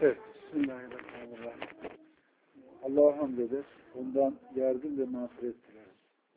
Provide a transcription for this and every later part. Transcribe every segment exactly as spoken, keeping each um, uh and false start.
Evet. Bismillahirrahmanirrahim. Allah'a hamd eder. Ondan yardım ve mağfiret dileriz.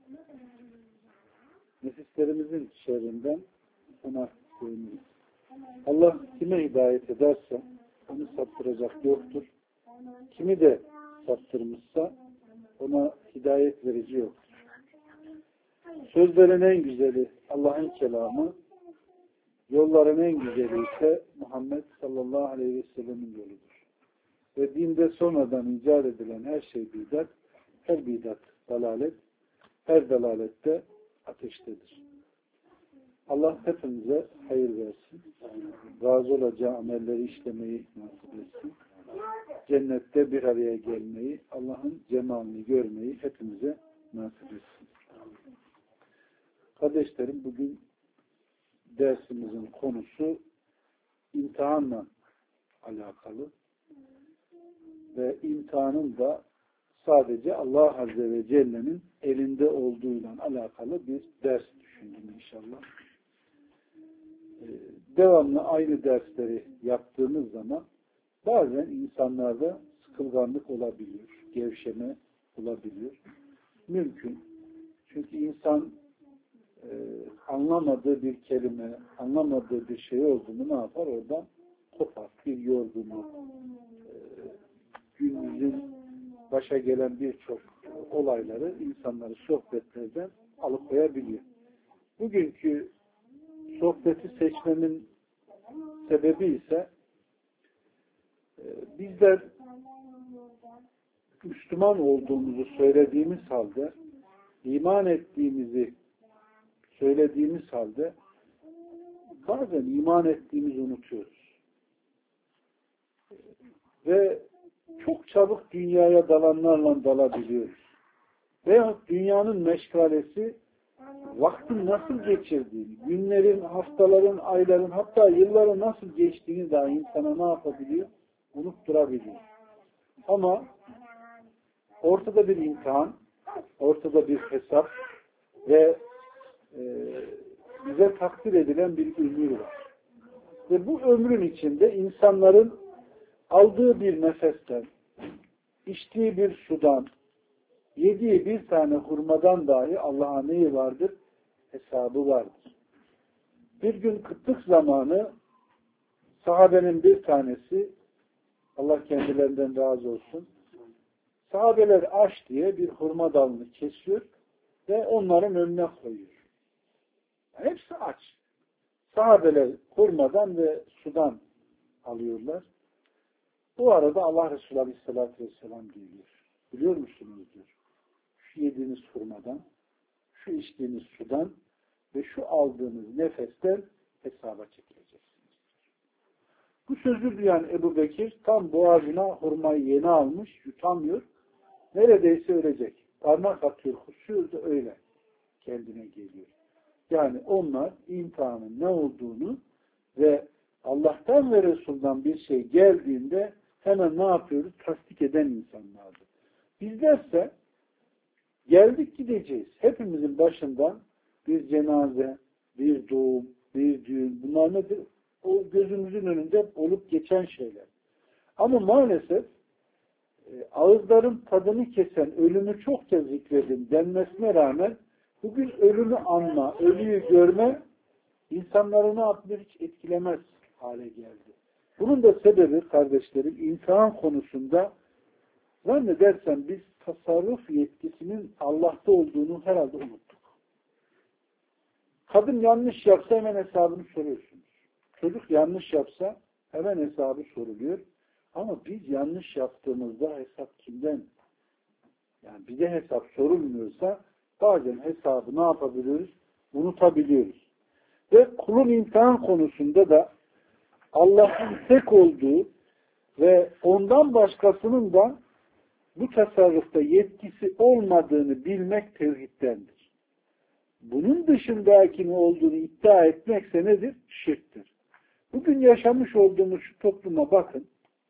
Nefislerimizin şerrinden ona sığınırız. Allah kime hidayet ederse onu saptıracak yoktur. Kimi de saptırmışsa ona hidayet verici yoktur. Sözlerin en güzeli Allah'ın kelamı, yolların en güzeli ise Muhammed sallallahu aleyhi ve sellemin yoludur. Ve dinde sonradan icat edilen her şey bidat, her bidat dalalet, her dalalette ateştedir. Allah hepimize hayır versin. Razı olacağı amelleri işlemeyi nasip etsin. Cennette bir araya gelmeyi, Allah'ın cemalini görmeyi hepimize nasip etsin. Kardeşlerim, bugün dersimizin konusu imtihanla alakalı ve imtihanın da sadece Allah Azze ve Celle'nin elinde olduğuyla alakalı bir ders düşündüm inşallah. Ee, devamlı aynı dersleri yaptığımız zaman bazen insanlarda sıkılganlık olabiliyor, gevşeme olabiliyor. Mümkün. Çünkü insan e, anlamadığı bir kelime, anlamadığı bir şey olduğunu ne yapar? Oradan kopar. Bir yorgunluk, e, günümüzün başa gelen birçok olayları insanları sohbetlerden alıkoyabiliyor. Bugünkü sohbeti seçmemin sebebi ise e, bizler Müslüman olduğumuzu söylediğimiz halde, iman ettiğimizi söylediğimiz halde bazen iman ettiğimizi unutuyoruz. Ve çok çabuk dünyaya dalanlarla dalabiliyoruz. Veya dünyanın meşgalesi vaktin nasıl geçirdiğini, günlerin, haftaların, ayların, hatta yılların nasıl geçtiğini daha insana ne yapabiliyor? Unutturabiliyor. Ama ortada bir imtihan, ortada bir hesap ve e, bize takdir edilen bir ömür var. Ve bu ömrün içinde insanların aldığı bir nefesten, içtiği bir sudan, yediği bir tane hurmadan dahi Allah'a neyi vardır? Hesabı vardır. Bir gün kıtlık zamanı sahabenin bir tanesi, Allah kendilerinden razı olsun, sahabeler aç diye bir hurma dalını kesiyor ve onların önüne koyuyor. Hepsi aç. Sahabeler hurmadan ve sudan alıyorlar. Bu arada Allah Resulü Aleyhisselatü Vesselam geliyor. Biliyor musunuz diyor. Şu yediğiniz hurmadan, şu içtiğiniz sudan ve şu aldığınız nefesten hesaba çekileceksiniz. Bu sözü duyan Ebu Bekir tam boğazına hurmayı yeni almış, yutamıyor. Neredeyse ölecek. Parmak atıyor, kusuyor da öyle kendine geliyor. Yani onlar imtihanın ne olduğunu ve Allah'tan ve Resul'dan bir şey geldiğinde hemen ne yapıyoruz? Tasdik eden insanlardır. Bizlerse geldik gideceğiz. Hepimizin başından bir cenaze, bir doğum, bir düğün, bunlar nedir? O gözümüzün önünde olup geçen şeyler. Ama maalesef e, ağızların tadını kesen ölümü çokça zikredin denmesine rağmen bugün ölümü anma, ölüyü görme insanları ne yapıyor? Hiç etkilemez hale geldi. Bunun da sebebi kardeşlerim imtihan konusunda zannedersem biz tasarruf yetkisinin Allah'ta olduğunu herhalde unuttuk. Kadın yanlış yapsa hemen hesabını soruyorsunuz. Çocuk yanlış yapsa hemen hesabı soruluyor. Ama biz yanlış yaptığımızda hesap kimden? Yani bize hesap sorulmuyorsa bazen hesabı ne yapabiliyoruz? Unutabiliyoruz. Ve kulun imtihan konusunda da Allah'ın tek olduğu ve ondan başkasının da bu tasarrufta yetkisi olmadığını bilmek tevhiddendir. Bunun dışındaki ne olduğunu iddia etmekse nedir? Şirktir. Bugün yaşamış olduğumuz şu topluma bakın.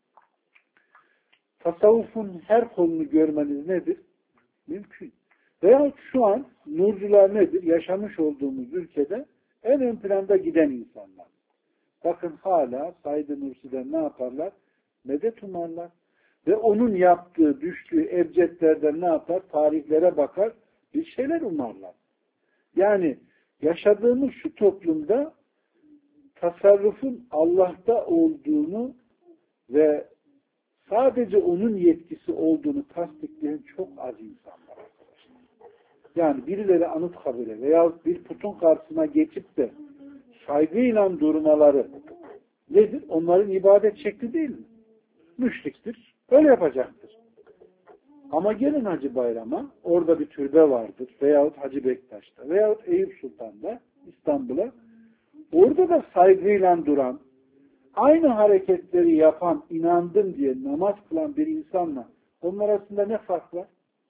Tasavvufun her kolunu görmeniz nedir? Mümkün. Veya şu an nurcular nedir? Yaşamış olduğumuz ülkede en ön planda giden insanlar. Bakın hala Said-i Nursi'den ne yaparlar? Medet umarlar. Ve onun yaptığı, düştüğü ebcedlerden ne yapar? Tarihlere bakar, bir şeyler umarlar. Yani yaşadığımız şu toplumda tasarrufun Allah'ta olduğunu ve sadece onun yetkisi olduğunu tasdikleyen çok az insan var arkadaşlar. Yani birileri Anıtkabir'e veya bir putun karşısına geçip de saygıyla durmaları nedir? Onların ibadet şekli değil mi? Müşriktir. Öyle yapacaktır. Ama gelin Hacı Bayram'a, orada bir türbe vardır. Veyahut Hacı Bektaş'ta veyahut Eyüp Sultan'da, İstanbul'a. Orada da saygıyla duran, aynı hareketleri yapan, inandım diye namaz kılan bir insanla onlar arasında ne fark var?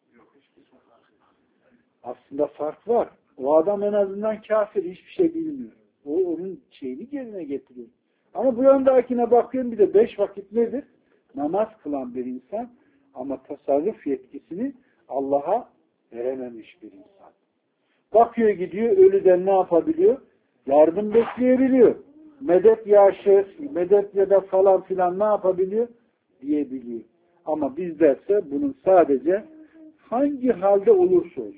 Aslında fark var. O adam en azından kafir, hiçbir şey bilmiyor. O onun şeyini yerine getiriyor. Ama bu yandakine bakıyorum, bir de beş vakit nedir? Namaz kılan bir insan ama tasarruf yetkisini Allah'a verememiş bir insan. Bakıyor gidiyor, ölüden ne yapabiliyor? Yardım bekleyebiliyor. Medet ya şeyh, medet ya da falan filan ne yapabiliyor? Diyebiliyor. Ama bizlerse bunun sadece hangi halde olursa olsun,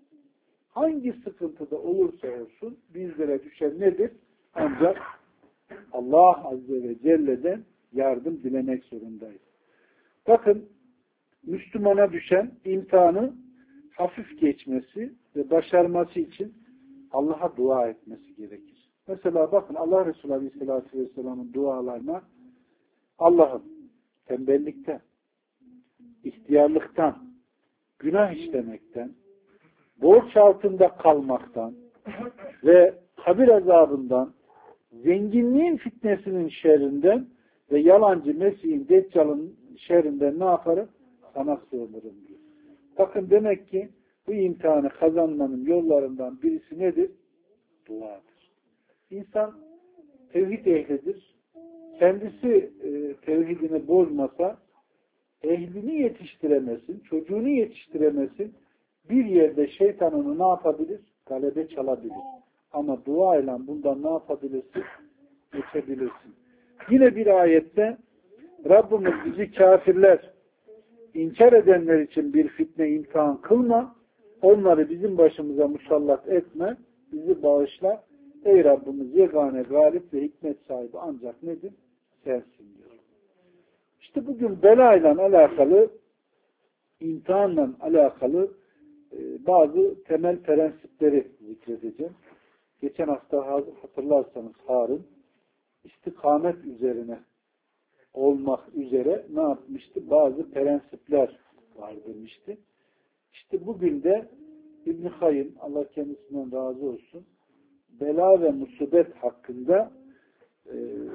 hangi sıkıntıda olursa olsun bizlere düşen nedir? Ancak Allah Azze ve Celle'den yardım dilemek zorundayız. Bakın, Müslümana düşen imtihanı hafif geçmesi ve başarması için Allah'a dua etmesi gerekir. Mesela bakın Allah Resulü Aleyhisselatü Vesselam'ın dualarına Allah'ım tembellikten, ihtiyarlıktan, günah işlemekten, borç altında kalmaktan ve kabir azabından, zenginliğin fitnesinin şerrinden ve yalancı Mesih'in Deccal'ın şerrinden ne yaparım? Sana sığınırım diyor. Bakın demek ki bu imtihanı kazanmanın yollarından birisi nedir? Duadır. İnsan tevhid ehlidir. Kendisi e, tevhidini bozmasa ehlini yetiştiremesin, çocuğunu yetiştiremesin. Bir yerde şeytan onu ne yapabilir? Galebe çalabilir. Ama dua ile bundan ne yapabilirsin? Geçebilirsin. Yine bir ayette Rabbimiz bizi kafirler, inkar edenler için bir fitne imtihan kılma, onları bizim başımıza musallat etme, bizi bağışla. Ey Rabbimiz yegane, galip ve hikmet sahibi ancak nedir? Sensin diyor. İşte bugün belayla alakalı, imtihanla alakalı e, bazı temel prensipleri zikredeceğim. Geçen hafta hatırlarsanız Harun istikamet üzerine olmak üzere ne yapmıştı? Bazı prensipler var demişti. İşte bugün de İbn-i Kayyım, Allah kendisinden razı olsun, bela ve musibet hakkında e,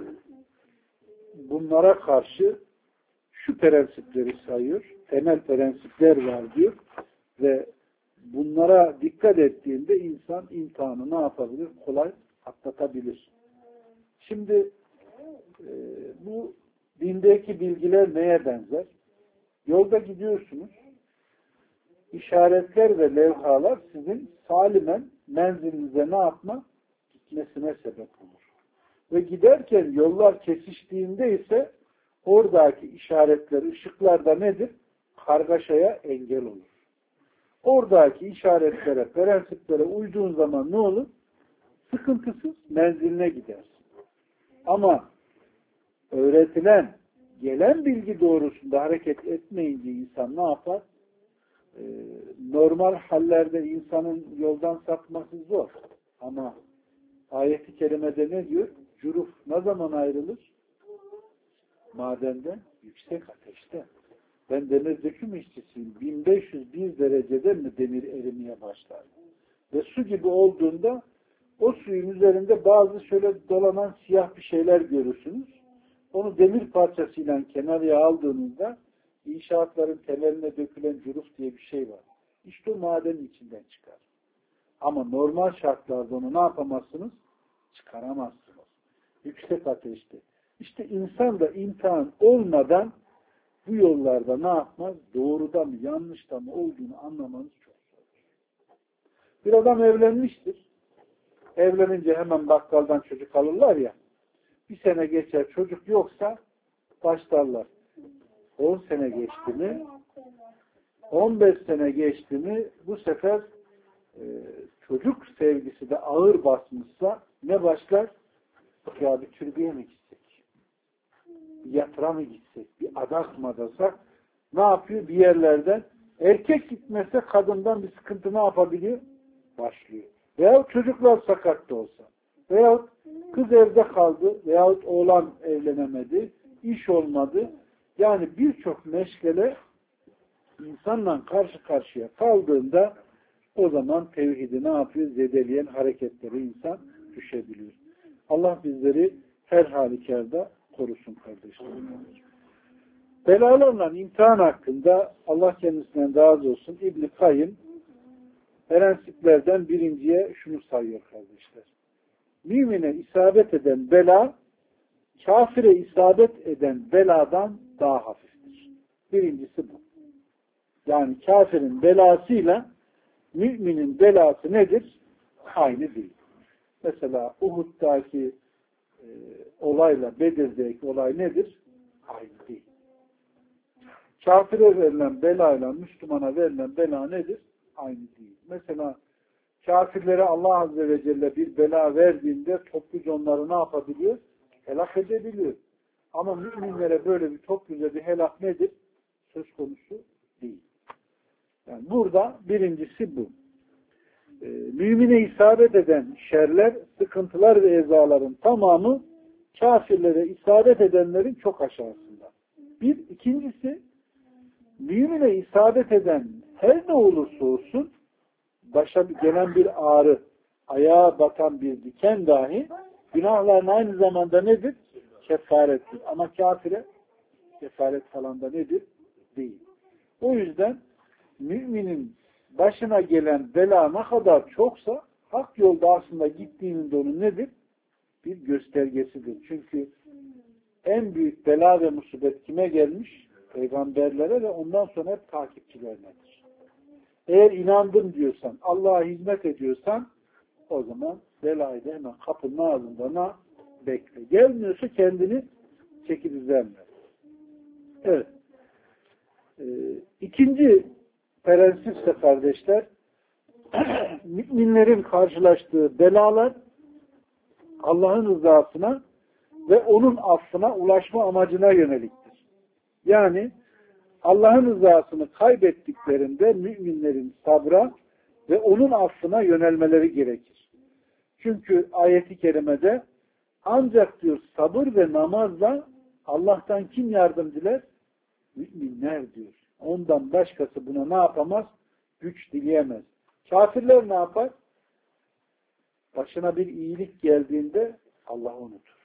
bunlara karşı şu prensipleri sayıyor. Temel prensipler var diyor ve bunlara dikkat ettiğinde insan imtihanı ne yapabilir? Kolay atlatabilir. Şimdi e, bu dindeki bilgiler neye benzer? Yolda gidiyorsunuz. İşaretler ve levhalar sizin salimen menzilinize ne yapma? Gitmesine sebep olur. Ve giderken yollar kesiştiğinde ise oradaki işaretler, ışıklar da nedir? Kargaşaya engel olur. Oradaki işaretlere, prensiplere uyduğun zaman ne olur? Sıkıntısız menziline gidersin. Ama öğretilen, gelen bilgi doğrusunda hareket etmeyince insan ne yapar? Ee, normal hallerde insanın yoldan sapması zor. Ama ayet-i kerimede ne diyor? Cüruf ne zaman ayrılır? Madenden, yüksek ateşte. Ben demir döküm işçisiyim. bin beş yüz bir derecede mi demir erimeye başlar? Ve su gibi olduğunda o suyun üzerinde bazı şöyle dolanan siyah bir şeyler görürsünüz. Onu demir parçasıyla kenarıya aldığınızda inşaatların temeline dökülen cüruf diye bir şey var. İşte o madenin içinden çıkar. Ama normal şartlarda onu ne yapamazsınız? Çıkaramazsınız. Yüksek ateşte. İşte insan da imtihan olmadan bu yollarda ne yapmaz? Doğruda mı, yanlışta mı olduğunu anlamanız çok zor. Bir adam evlenmiştir. Evlenince hemen bakkaldan çocuk alırlar ya. Bir sene geçer çocuk yoksa başlarlar. on sene geçti mi, on beş sene geçti mi bu sefer e, çocuk sevgisi de ağır basmışsa ne başlar? Ya bir türbeye mi gitsek? Bir yatıra mı gitsek? Bir adak mı adasak? Ne yapıyor? Bir yerlerden erkek gitmese kadından bir sıkıntı ne yapabiliyor? Başlıyor. Veyahut çocuklar sakat da olsa. Veyahut kız evde kaldı. Veyahut oğlan evlenemedi. İş olmadı. Yani birçok meşgale insanla karşı karşıya kaldığında o zaman tevhidi ne yapıyor? Zedeleyen hareketleri insan düşebiliyor. Allah bizleri her halükarda korusun kardeşlerim. Belalarla imtihan hakkında Allah kendisinden razı olsun İbn-i Kayyım prensiplerden birinciye şunu sayıyor kardeşler. Mümine isabet eden bela kafire isabet eden beladan daha hafiftir. Birincisi bu. Yani kafirin belasıyla müminin belası nedir? Aynı değil. Mesela Uhud'daki e, olayla Bedir'deki olay nedir? Aynı değil. Kafire verilen belayla Müslümana verilen bela nedir? Aynı değil. Mesela kafirlere Allah Azze ve Celle bir bela verdiğinde topluca onları ne yapabiliyor? Helak edebiliyor. Ama müminlere böyle bir topluca bir helak nedir? Söz konusu değil. Yani burada birincisi bu. Ee, mümine isabet eden şerler, sıkıntılar ve ezaların tamamı kafirlere isabet edenlerin çok aşağısında. Bir, ikincisi mümine isabet eden her ne olursa olsun başa gelen bir ağrı, ayağa batan bir diken dahi günahların aynı zamanda nedir? Kefarettir. Ama kafire kefaret falan da nedir? Değil. O yüzden müminin başına gelen bela ne kadar çoksa hak yolda aslında gittiğinin de onun nedir? Bir göstergesidir. Çünkü en büyük bela ve musibet kime gelmiş? Peygamberlere ve ondan sonra hep takipçilerinedir. Eğer inandım diyorsan, Allah'a hizmet ediyorsan o zaman belayı da hemen kapının ağzında bekle. Gelmiyorsa kendini çeki düzenle. Evet. Ee, ikinci prensipse kardeşler müminlerin karşılaştığı belalar Allah'ın rızasına ve onun affına ulaşma amacına yöneliktir. Yani Allah'ın rızasını kaybettiklerinde müminlerin sabra ve onun affına yönelmeleri gerekir. Çünkü ayeti kerimede ancak diyor sabır ve namazla Allah'tan kim yardım diler? Müminler diyor. Ondan başkası buna ne yapamaz? Güç dileyemez. Kafirler ne yapar? Başına bir iyilik geldiğinde Allah'ı unutur.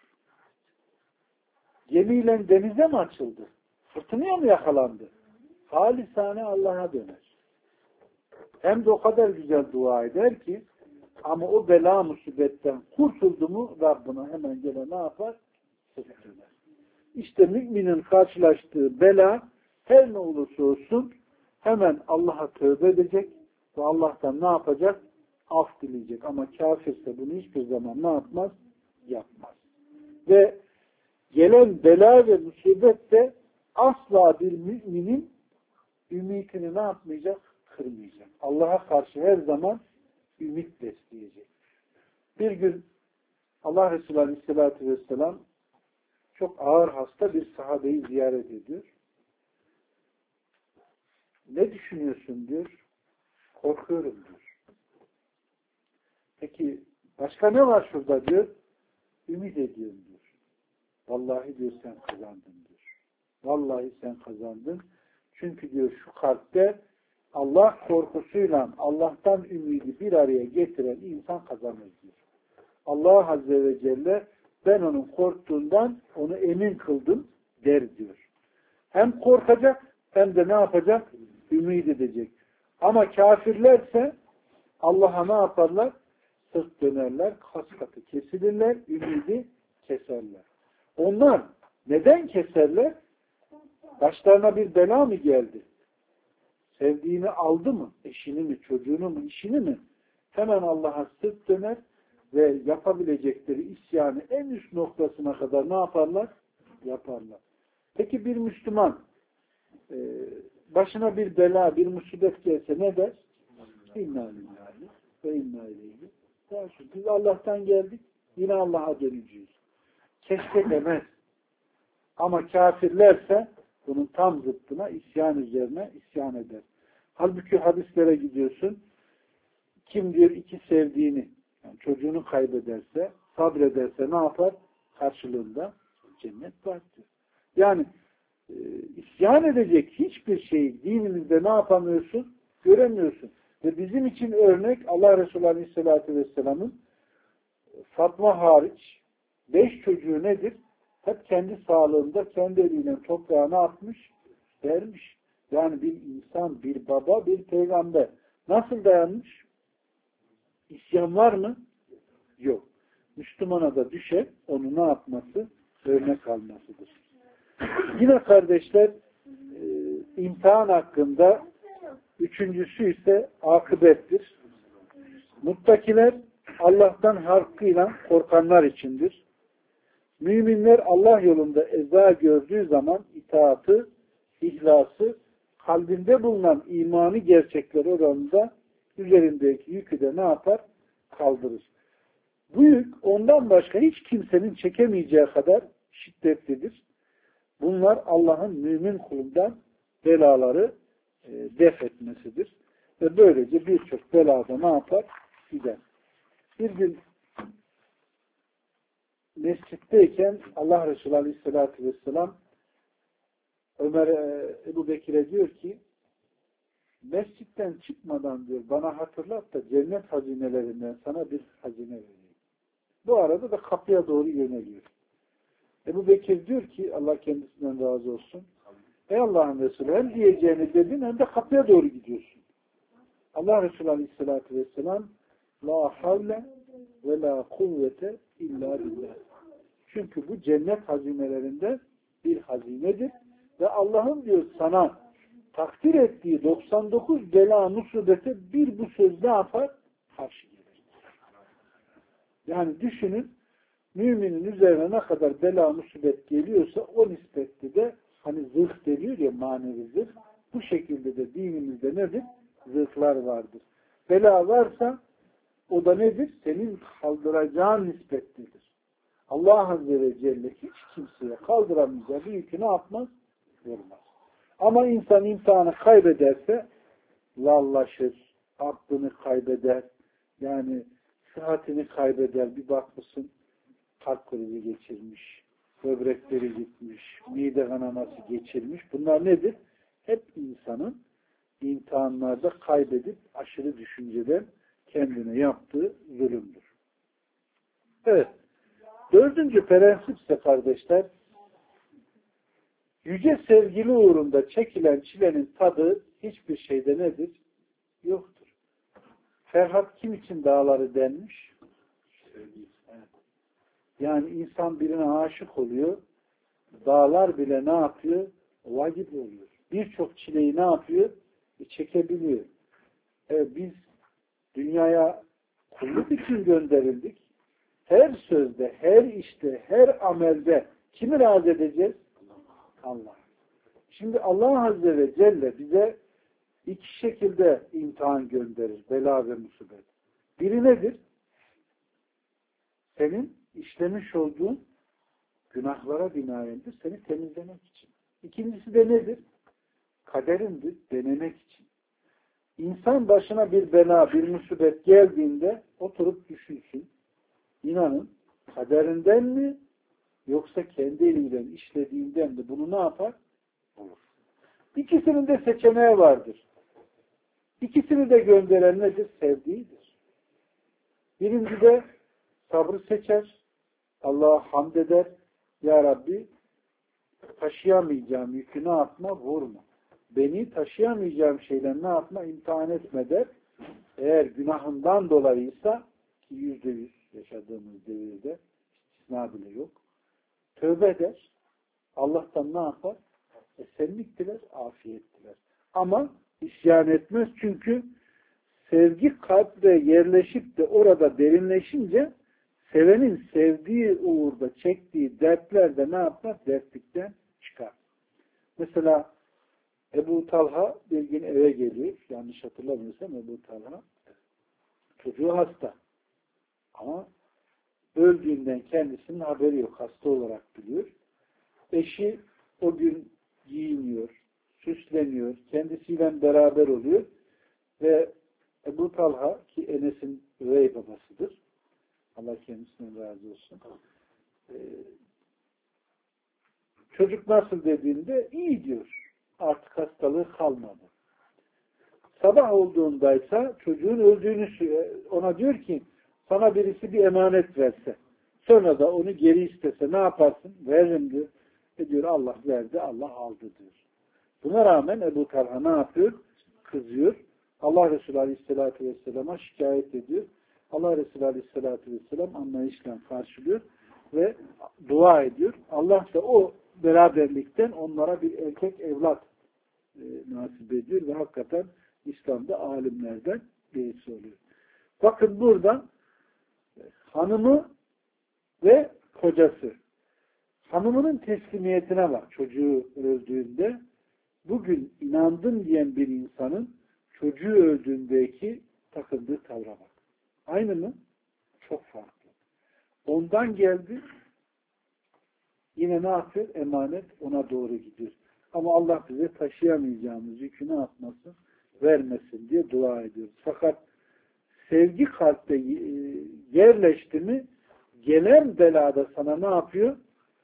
Gemiyle denize mi açıldı? Fırtınaya mı yakalandı? Halisane Allah'a döner. Hem de o kadar güzel dua eder ki ama o bela musibetten kurtuldu mu Rabbına hemen gene ne yapar? Sırt döner. İşte müminin karşılaştığı bela her ne olursa olsun hemen Allah'a tövbe edecek ve Allah'tan ne yapacak? Af dileyecek. Ama kafirse bunu hiçbir zaman ne yapmaz? Yapmaz. Ve gelen bela ve musibet de asla bir müminin ümitini ne yapmayacak? Kırmayacak. Allah'a karşı her zaman ümit besleyecek. Bir gün Allah Resulü Aleyhisselatü Vesselam çok ağır hasta bir sahabeyi ziyaret ediyor. Ne düşünüyorsun diyor. Korkuyorum diyor. Peki başka ne var şurada diyor. Ümit ediyorum diyor. Vallahi diyor sen kazandın diyor. Vallahi sen kazandın. Çünkü diyor şu kalpte Allah korkusuyla Allah'tan ümidi bir araya getiren insan kazanır diyor. Allah Azze ve Celle ben onun korktuğundan onu emin kıldım der diyor. Hem korkacak hem de ne yapacak? Ümit edecek. Ama kafirlerse Allah'a ne yaparlar? Sırt dönerler, kas katı kesilirler, ümidi keserler. Onlar neden keserler? Başlarına bir bela mı geldi? Sevdiğini aldı mı? Eşini mi, çocuğunu mu, işini mi? Hemen Allah'a sırt döner ve yapabilecekleri isyanı en üst noktasına kadar ne yaparlar? Yaparlar. Peki bir Müslüman e, başına bir bela, bir musibet gelse ne der? İnna lillahi ve inna ileyhi. Biz Allah'tan geldik, yine Allah'a döneceğiz. Keşke demez. Ama kafirlerse bunun tam zıttına isyan üzerine isyan eder. Halbuki hadislere gidiyorsun. Kim diyor iki sevdiğini, yani çocuğunu kaybederse, sabrederse ne yapar? Karşılığında cennet var diyor. Yani e, isyan edecek hiçbir şeyi dinimizde ne yapamıyorsun? Göremiyorsun. Ve bizim için örnek Allah Resulü Aleyhisselatü Vesselam'ın Fatma hariç beş çocuğu nedir? Hep kendi sağlığında kendi eliyle toprağa ne yapmış? Vermiş. Yani bir insan, bir baba, bir peygamber nasıl dayanmış? İsyan var mı? Yok. Müslümana da düşer, onu ne yapması? Örnek almasıdır. Yine kardeşler, e, imtihan hakkında üçüncüsü ise akıbettir. Muttakiler Allah'tan hakkıyla korkanlar içindir. Müminler Allah yolunda eza gördüğü zaman itaatı, ihlası, kalbinde bulunan imanı gerçekler oranında üzerindeki yükü de ne yapar? Kaldırır. Bu yük ondan başka hiç kimsenin çekemeyeceği kadar şiddetlidir. Bunlar Allah'ın mümin kulundan belaları e, def etmesidir. Ve böylece birçok belada ne yapar? Gider. Bir gün mescitteyken Allah Resulü Aleyhisselatü Vesselam Ömer Ebu Bekir'e diyor ki mescitten çıkmadan diyor bana hatırlat da cennet hazinelerinden sana bir hazine vereyim. Bu arada da kapıya doğru yöneliyor. Ebu Bekir diyor ki Allah kendisinden razı olsun. Ey Allah'ın Resulü hem diyeceğini dedin hem de kapıya doğru gidiyorsun. Allah Resulü Aleyhisselatü Vesselam la havle ve la kuvvete illa billah. Çünkü bu cennet hazinelerinde bir hazinedir ve Allah'ın diyor sana takdir ettiği doksan dokuz bela musibete bir bu söz ne yapar? Karşı gelir. Yani düşünün müminin üzerine ne kadar bela musibet geliyorsa o nispette de hani zırh deniyor ya manevi zırh bu şekilde de dinimizde nedir? Zırhlar vardır. Bela varsa o da nedir? Senin kaldıracağın nispetlidir. Allah Azze ve Celle hiç kimseye kaldıramayacağı bir yükü ne yapmaz? Vermez. Ama insan imtihanı kaybederse lallaşır, aklını kaybeder, yani sıhhatini kaybeder. Bir bakmışsın kalp krizi geçirmiş, böbrekleri gitmiş, mide kanaması geçirmiş. Bunlar nedir? Hep insanın imtihanlarda kaybedip aşırı düşünceden kendine yaptığı zulümdür. Evet. Dördüncü prensip ise kardeşler, yüce sevgili uğrunda çekilen çilenin tadı hiçbir şeyde nedir? Yoktur. Ferhat kim için dağları delmiş? Evet. Yani insan birine aşık oluyor, dağlar bile ne yapıyor? Vacip oluyor. Birçok çileyi ne yapıyor? E, çekebiliyor. Evet, biz dünyaya kulluk için gönderildik. Her sözde, her işte, her amelde kimi razı edeceğiz? Allah. Şimdi Allah Azze ve Celle bize iki şekilde imtihan gönderir. Bela ve musibet. Biri nedir? Senin işlemiş olduğun günahlara binaendir. Seni temizlemek için. İkincisi de nedir? Kaderindir. Denemek için. İnsan başına bir bela, bir musibet geldiğinde oturup düşünsün. İnanın kaderinden mi yoksa kendi eliyle işlediğinden mi bunu ne yapar? Olur. İkisinin de seçeneği vardır. İkisini de gönderen nedir? Sevdiğidir. Birinci de sabrı seçer. Allah'a hamd eder. Ya Rabbi taşıyamayacağım yükü ne yapma? Vurma. Beni taşıyamayacağım şeyler ne yapma? İmtihan etme der. Eğer günahından dolayıysa ki yüzde yüz yaşadığımız devirde istisna bile yok. Tövbe eder. Allah'tan ne yapar? Esenlik diler, afiyet diler. Ama isyan etmez çünkü sevgi kalpte yerleşip de orada derinleşince sevenin sevdiği uğurda çektiği dertler de ne yapar? Dertlikten çıkar. Mesela Ebu Talha bir gün eve geliyor. Yanlış hatırlamıyorsam Ebu Talha. Çocuğu hasta. Ama öldüğünden kendisinin haberi yok. Hasta olarak biliyor. Eşi o gün giyiniyor, süsleniyor, kendisiyle beraber oluyor ve Ebu Talha ki Enes'in üvey babasıdır. Allah kendisinden razı olsun. Ee, çocuk nasıl dediğinde iyi diyor. Artık hastalığı kalmadı. Sabah olduğundaysa çocuğun öldüğünü ona diyor ki sana birisi bir emanet verse sonra da onu geri istese ne yaparsın? Veririm diyor. E diyor Allah verdi, Allah aldı diyor. Buna rağmen Ebu Talha ne yapıyor? Kızıyor. Allah Resulü Aleyhisselatü Vesselam'a şikayet ediyor. Allah Resulü Aleyhisselatü Vesselam anlayışla karşılıyor ve dua ediyor. Allah da o beraberlikten onlara bir erkek evlat e, nasip ediyor ve hakikaten İslam'da alimlerden birisi oluyor. Bakın burada hanımı ve kocası. Hanımının teslimiyetine bak çocuğu öldüğünde. Bugün inandım diyen bir insanın çocuğu öldüğündeki takındığı tavra bak. Aynı mı? Çok farklı. Ondan geldi yine ne yapıyor? Emanet ona doğru gidiyor. Ama Allah bize taşıyamayacağımız yükü ne yapmasın? Vermesin diye dua ediyoruz. Fakat sevgi kalpte yerleşti mi gelen belada sana ne yapıyor?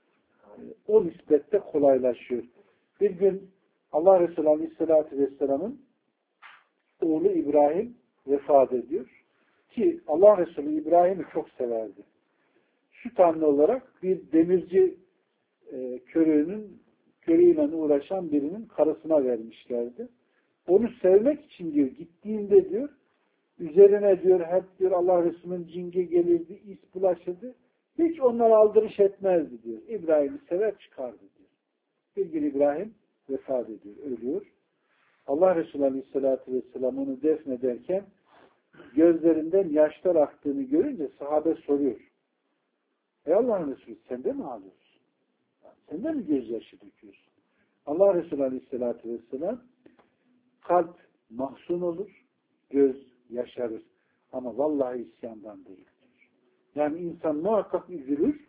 O nispette kolaylaşıyor. Bir gün Allah Resulü Aleyhisselatü Vesselam'ın oğlu İbrahim vefat ediyor. Ki Allah Resulü İbrahim'i çok severdi. Süt anne olarak bir demirci e, körüğünün körüğüyle uğraşan birinin karısına vermişlerdi. Onu sevmek için diyor gittiğinde diyor üzerine diyor hep diyor Allah Resulü'nün cingi gelirdi, is bulaşırdı. Hiç onlara aldırış etmezdi diyor. İbrahim'i sever çıkardı diyor. Bir gün İbrahim vefat ediyor, ölüyor. Allah Resulü Aleyhisselatü Vesselam onu defnederken gözlerinden yaşlar aktığını görünce sahabe soruyor. Ey Allah'ın Resulü sen de mi ağlıyorsun? Sen de mi gözyaşı döküyorsun? Allah Resulü Aleyhisselatü Vesselam kalp mahzun olur, göz yaşarır. Ama vallahi isyandan değildir. Yani insan muhakkak üzülür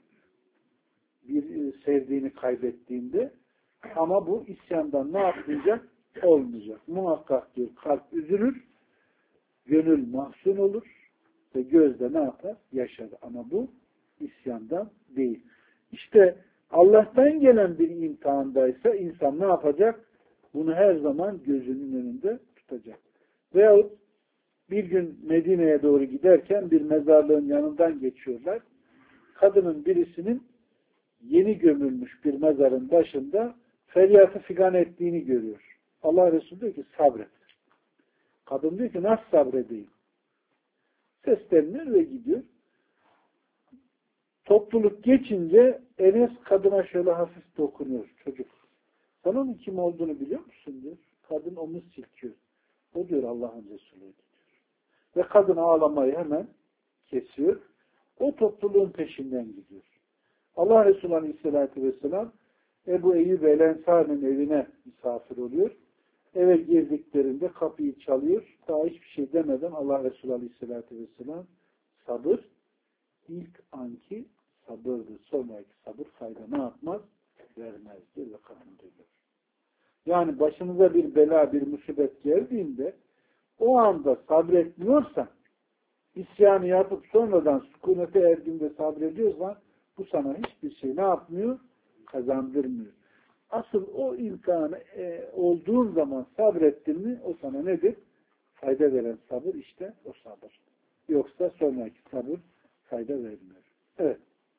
bir sevdiğini kaybettiğinde ama bu isyandan ne yapmayacak? Olmayacak. Muhakkak diyor kalp üzülür, gönül mahzun olur ve gözde ne yapar? Yaşar. Ama bu isyandan değil. İşte Allah'tan gelen bir imtihandaysa insan ne yapacak? Bunu her zaman gözünün önünde tutacak. Veyahut bir gün Medine'ye doğru giderken bir mezarlığın yanından geçiyorlar. Kadının birisinin yeni gömülmüş bir mezarın başında feryatı figan ettiğini görüyor. Allah Resulü diyor ki sabret. Kadın diyor ki nasıl sabredeyim? Sesleniyor ve gidiyor. Topluluk geçince Enes kadına şöyle hafif dokunuyor. Çocuk. Sen onun kim olduğunu biliyor musun diyor. Kadın omuz silkiyor. O diyor Allah'ın Resulü'ydü diyor. Ve kadın ağlamayı hemen kesiyor. O topluluğun peşinden gidiyor. Allah Resulü Aleyhisselatü Vesselam Ebu Eyyub el-Ensari'nin evine misafir oluyor. Eve girdiklerinde kapıyı çalıyor. Daha hiçbir şey demeden Allah Resulü Aleyhisselatü Vesselam sabır ilk anki sabırdır. Sonraki sabır fayda ne yapmaz? Vermez diyor ve kadın diyor. Yani başınıza bir bela, bir musibet geldiğinde o anda sabretmiyorsan isyanı yapıp sonradan sükunete erdiğinde sabrediyorsan bu sana hiçbir şey ne yapmıyor? Kazandırmıyor. Asıl o imkanı e, olduğun zaman sabrettin mi o sana nedir? Fayda veren sabır işte o sabır. Yoksa sonraki sabır fayda vermiyor. Evet.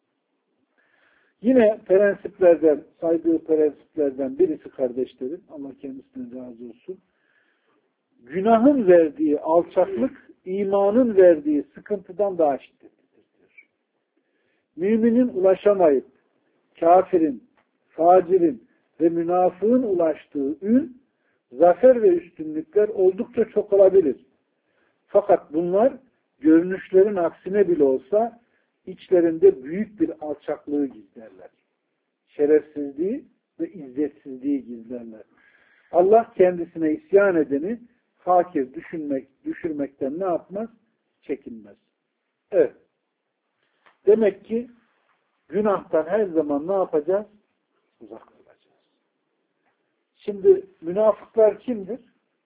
Yine prensiplerden, saydığı prensiplerden birisi kardeşlerim, Allah kendisinden razı olsun. Günahın verdiği alçaklık, imanın verdiği sıkıntıdan daha şiddetlidir diyor. Müminin ulaşamayıp, kafirin, facirin ve münafığın ulaştığı ün, zafer ve üstünlükler oldukça çok olabilir. Fakat bunlar görünüşlerin aksine bile olsa içlerinde büyük bir alçaklığı gizlerler. Şerefsizliği ve izzetsizliği gizlerler. Allah kendisine isyan edeni fakir düşünmek, düşürmekten ne yapmaz? Çekinmez. Evet. Demek ki günahtan her zaman ne yapacağız? Uzak olacağız. Şimdi münafıklar kimdir?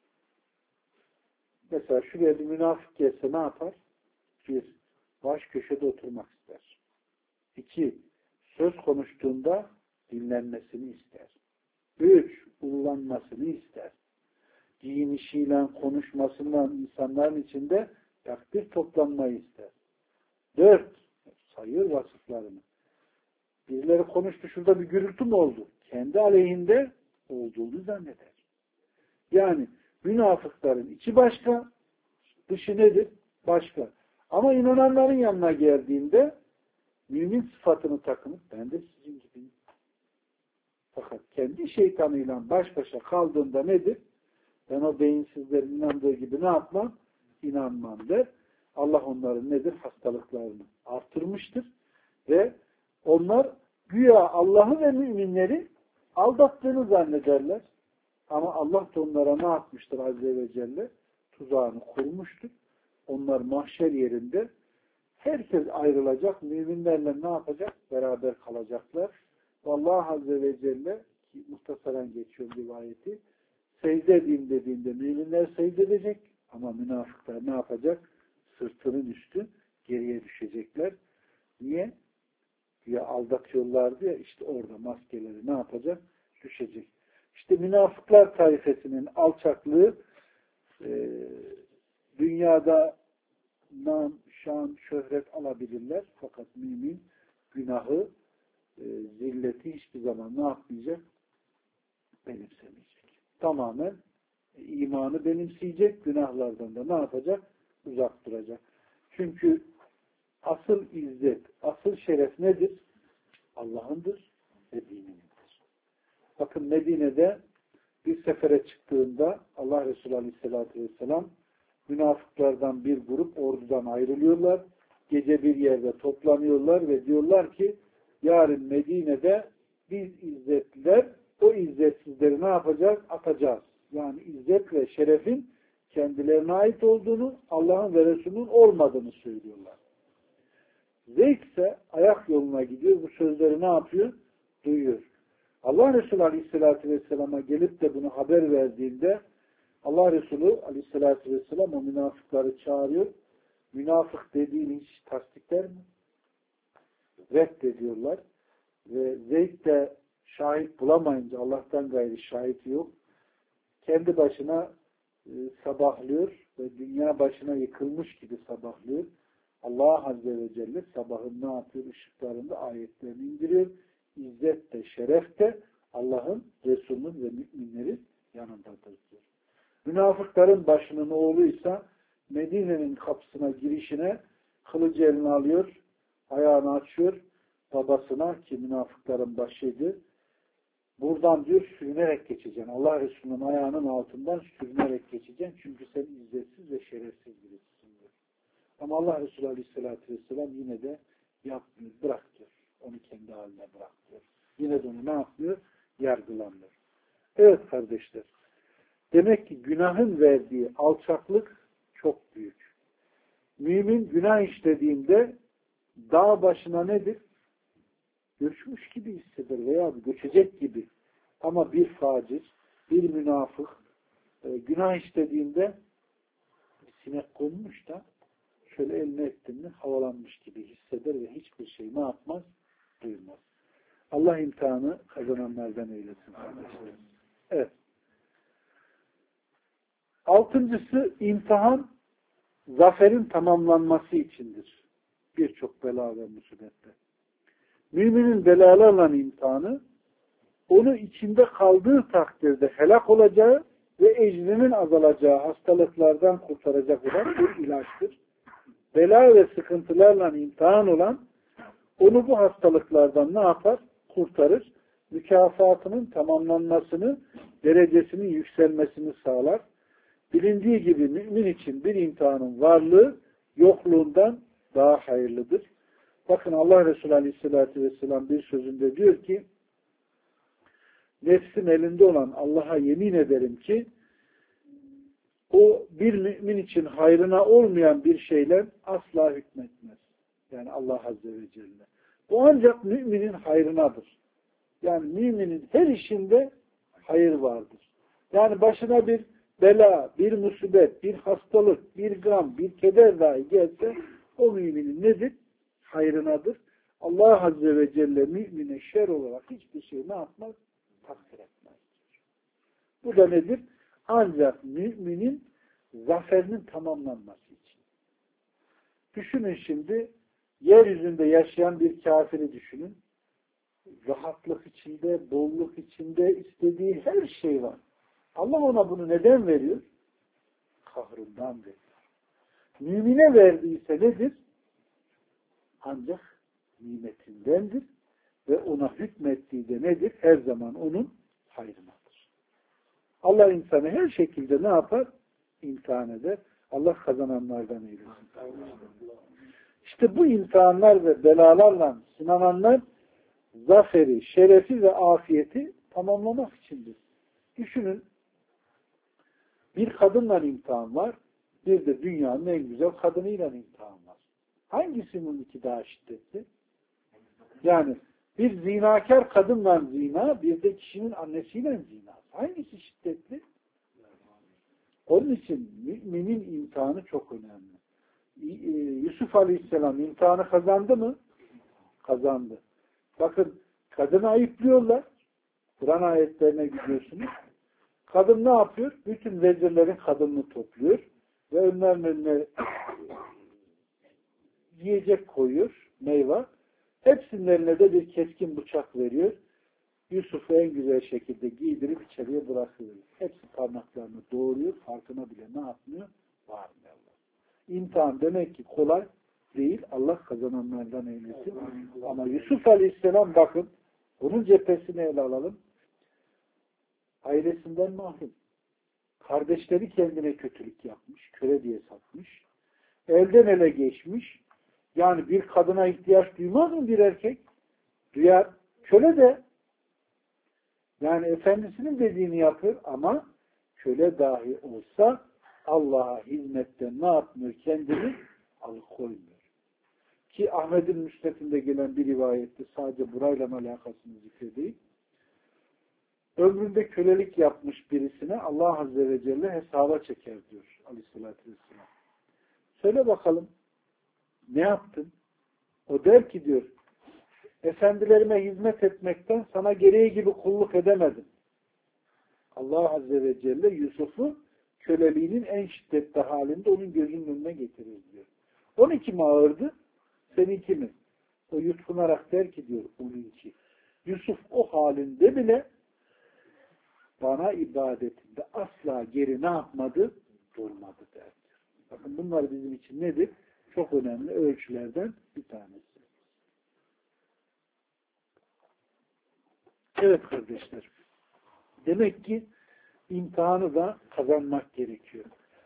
Mesela şuraya bir münafık gelse ne yapar? Bir, baş köşede oturmak ister. İki, söz konuştuğunda dinlenmesini ister. Üç, ullanmasını ister. Giyinişiyle, konuşmasından insanların içinde takdir toplanmayı ister. Dört, sayıyor vasıflarını. Birileri konuştu, şurada bir gürültü mü oldu? Kendi aleyhinde olduğunu zanneder. Yani münafıkların içi başka, dışı nedir? Başka. Ama inananların yanına geldiğinde mümin sıfatını takınıp ben de sizin gibiyim. Fakat kendi şeytanıyla baş başa kaldığında nedir? Ben o beyinsizlerin inandığı gibi ne yapmam? İnanmam der. Allah onların nedir? Hastalıklarını artırmıştır. Ve onlar güya Allah'ı ve müminleri aldattığını zannederler. Ama Allah da onlara ne yapmıştır Azze ve Celle? Tuzağını kurmuştur. Onlar mahşer yerinde herkes ayrılacak. Müminlerle ne yapacak? Beraber kalacaklar. Allah Azze ve Celle ki muhtasaren geçiyor rivayeti secde edeyim dediğinde müminler secde edecek ama münafıklar ne yapacak? Sırtının üstü geriye düşecekler. Niye? Ya aldatıyorlardı ya işte orada maskeleri ne yapacak? Düşecek. İşte münafıklar taifesinin alçaklığı e, dünyada nam, şan, şöhret alabilirler. Fakat mümin günahı, e, zilleti hiçbir zaman ne yapmayacak? Benimsemeyecek. Tamamen e, imanı benimseyecek. Günahlardan da ne yapacak? Uzak duracak. Çünkü asıl izzet, asıl şeref nedir? Allah'ındır ve dininindir. Bakın Medine'de bir sefere çıktığında Allah Resulü Aleyhisselatü Vesselam münafıklardan bir grup ordudan ayrılıyorlar. Gece bir yerde toplanıyorlar ve diyorlar ki yarın Medine'de biz izzetliler o izzetsizleri ne yapacağız? Atacağız. Yani izzet ve şerefin kendilerine ait olduğunu, Allah'ın ve Resulünün olmadığını söylüyorlar. Zeyd ise ayak yoluna gidiyor. Bu sözleri ne yapıyor? Duyuyor. Allah Resulü Aleyhisselatü Vesselam'a gelip de bunu haber verdiğinde Allah Resulü Aleyhisselatü Vesselam o münafıkları çağırıyor. Münafık dediğini hiç tasdikler mi? Reddediyorlar. Ve Zeyd de şahit bulamayınca Allah'tan gayri şahit yok. Kendi başına e, sabahlıyor ve dünya başına yıkılmış gibi sabahlıyor. Allah Azze ve Celle sabahın ne yapıyor? Işıklarında ayetlerini indiriyor. İzzet de, şeref de Allah'ın, Resulünün ve müminlerin yanındadır diyor. Münafıkların başının oğluysa Medine'nin kapısına girişine kılıcı eline alıyor, ayağını açıyor babasına ki münafıkların başıydı. Buradan diyor sürünerek geçeceksin. Allah Resulü'nün ayağının altından sürünerek geçeceksin. Çünkü sen izzetsiz ve şerefsiz birisin diyor. Ama Allah Resulü Aleyhisselatü Vesselam yine de yapmıyor, bırak diyor. Onu kendi haline bırak diyor. Yine de onu ne yapıyor? Yargılanıyor. Evet kardeşler. Demek ki günahın verdiği alçaklık çok büyük. Mümin günah işlediğinde dağ başına nedir? Göçmüş gibi hisseder veya göçecek gibi. Ama bir facir, bir münafık e, günah işlediğinde bir sinek konmuş da şöyle eline ettiğinde havalanmış gibi hisseder ve hiçbir şey ne yapmaz? Duymaz. Allah imtihanı kazananlardan eylesin. Evet. Altıncısı imtihan zaferin tamamlanması içindir. Birçok bela ve musibette. Müminin belalarla imtihanı onu içinde kaldığı takdirde helak olacağı ve ecrinin azalacağı hastalıklardan kurtaracak olan bir ilaçtır. Bela ve sıkıntılarla imtihan olan onu bu hastalıklardan ne yapar? Kurtarır. Mükafatının tamamlanmasını, derecesinin yükselmesini sağlar. Bilindiği gibi mümin için bir imtihanın varlığı yokluğundan daha hayırlıdır. Bakın Allah Resulü Aleyhisselatü Vesselam bir sözünde diyor ki nefsim elinde olan Allah'a yemin ederim ki o bir mümin için hayrına olmayan bir şeyler asla hükmetmez. Yani Allah Azze ve Celle. Bu ancak müminin hayrınadır. Yani müminin her işinde hayır vardır. Yani başına bir bela, bir musibet, bir hastalık, bir gam, bir keder dahi gelse o müminin nedir? Hayrınadır. Allah Azze ve Celle mümine şer olarak hiçbir şey ne yapmaz? Takdir etmez. Bu da nedir? Ancak müminin zaferinin tamamlanması için. Düşünün şimdi, yeryüzünde yaşayan bir kafiri düşünün. Rahatlık içinde, bolluk içinde istediği her şey var. Allah ona bunu neden veriyor? Kahrından veriyor. Mümine verdiyse nedir? Ancak nimetindendir ve ona hükmettiği de nedir? Her zaman onun hayrınadır. Allah insanı her şekilde ne yapar? İmtihan eder. Allah kazananlardan eylesin. İşte bu imtihanlar ve belalarla sınananlar zaferi, şerefi ve afiyeti tamamlamak içindir. Düşünün, bir kadınla imtihan var, bir de dünyanın en güzel kadınıyla imtihan var. Hangisinin iki daha şiddetli? Yani bir zinakar kadınla zina, bir de kişinin annesiyle zina. Hangisi şiddetli? Onun için müminin imtihanı çok önemli. Yusuf Aleyhisselam imtihanı kazandı mı? Kazandı. Bakın, kadını ayıplıyorlar. Kur'an ayetlerine gidiyorsunuz. Kadın ne yapıyor? Bütün vezirlerin kadınını topluyor ve önlerinin önüne yiyecek koyuyor, meyve. Hepsinin eline de bir keskin bıçak veriyor. Yusuf'u en güzel şekilde giydirip içeriye bırakıyor. Hepsi parmaklarını doğuruyor, farkına bile ne yapmıyor? Varmıyorlar. İmtihan demek ki kolay değil. Allah kazananlardan eylesin. Ama Yusuf Aleyhisselam bakın, bunun cephesini ele alalım. Ailesinden mahrum. Kardeşleri kendine kötülük yapmış, köle diye satmış. Elden ele geçmiş. Yani bir kadına ihtiyaç duymaz mı bir erkek? Duyar. Köle de yani efendisinin dediğini yapıyor ama köle dahi olsa Allah'a hizmetten ne yapmıyor? Kendini alıkoymuyor. Ki Ahmet'in Müsned'inde gelen bir rivayette sadece burayla alakasını zikredeyim. Ömründe kölelik yapmış birisine Allah Azze ve Celle hesaba çeker diyor Aleyhisselatü Vesselam. Söyle bakalım ne yaptın? O der ki diyor, efendilerime hizmet etmekten sana gereği gibi kulluk edemedim. Allah Azze ve Celle Yusuf'u köleliğinin en şiddetli halinde onun gözünün önüne getirir diyor. Onunki mi ağırdı? Seninki mi? O yutkunarak der ki diyor, onunki. Yusuf o halinde bile bana ibadetinde asla geri ne yapmadı? Durmadı der diyor. Bakın bunlar bizim için nedir? Çok önemli ölçülerden bir tanesi. Evet kardeşler. Demek ki imtihanı da kazanmak gerekiyor.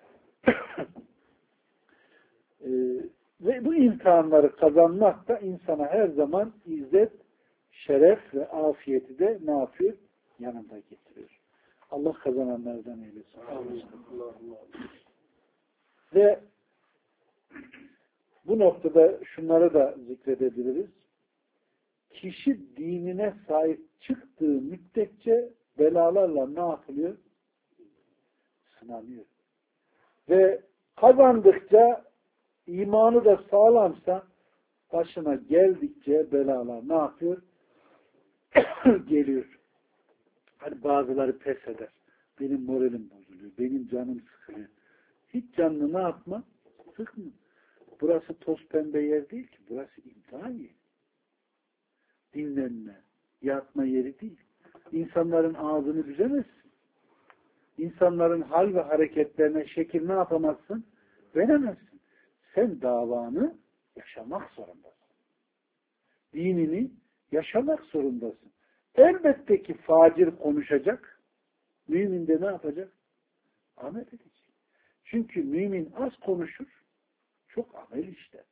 ee, ve bu imtihanları kazanmak da insana her zaman izzet, şeref ve afiyeti de ne yapıyor? Yanında getiriyor. Allah kazananlardan eylesin. Ve bu noktada şunları da zikredebiliriz. Kişi dinine sahip çıktığı müddetçe belalarla ne yapılıyor? Sınanıyor. Ve kazandıkça imanı da sağlamsa başına geldikçe belalar ne yapıyor? Geliyor. Hani bazıları pes eder. Benim moralim bozuluyor. Benim canım sıkılıyor. Hiç canını ne yapma? Sıkma. Burası toz pembe yer değil ki. Burası imtihan yeri. Dinlenme, yatma yeri değil. İnsanların ağzını büzemezsin. İnsanların hal ve hareketlerine şekil ne yapamazsın? Veremezsin. Sen davanı yaşamak zorundasın. Dinini yaşamak zorundasın. Elbette ki facir konuşacak. Mümin de ne yapacak? Amel edecek. Çünkü mümin az konuşur, çok amel işler.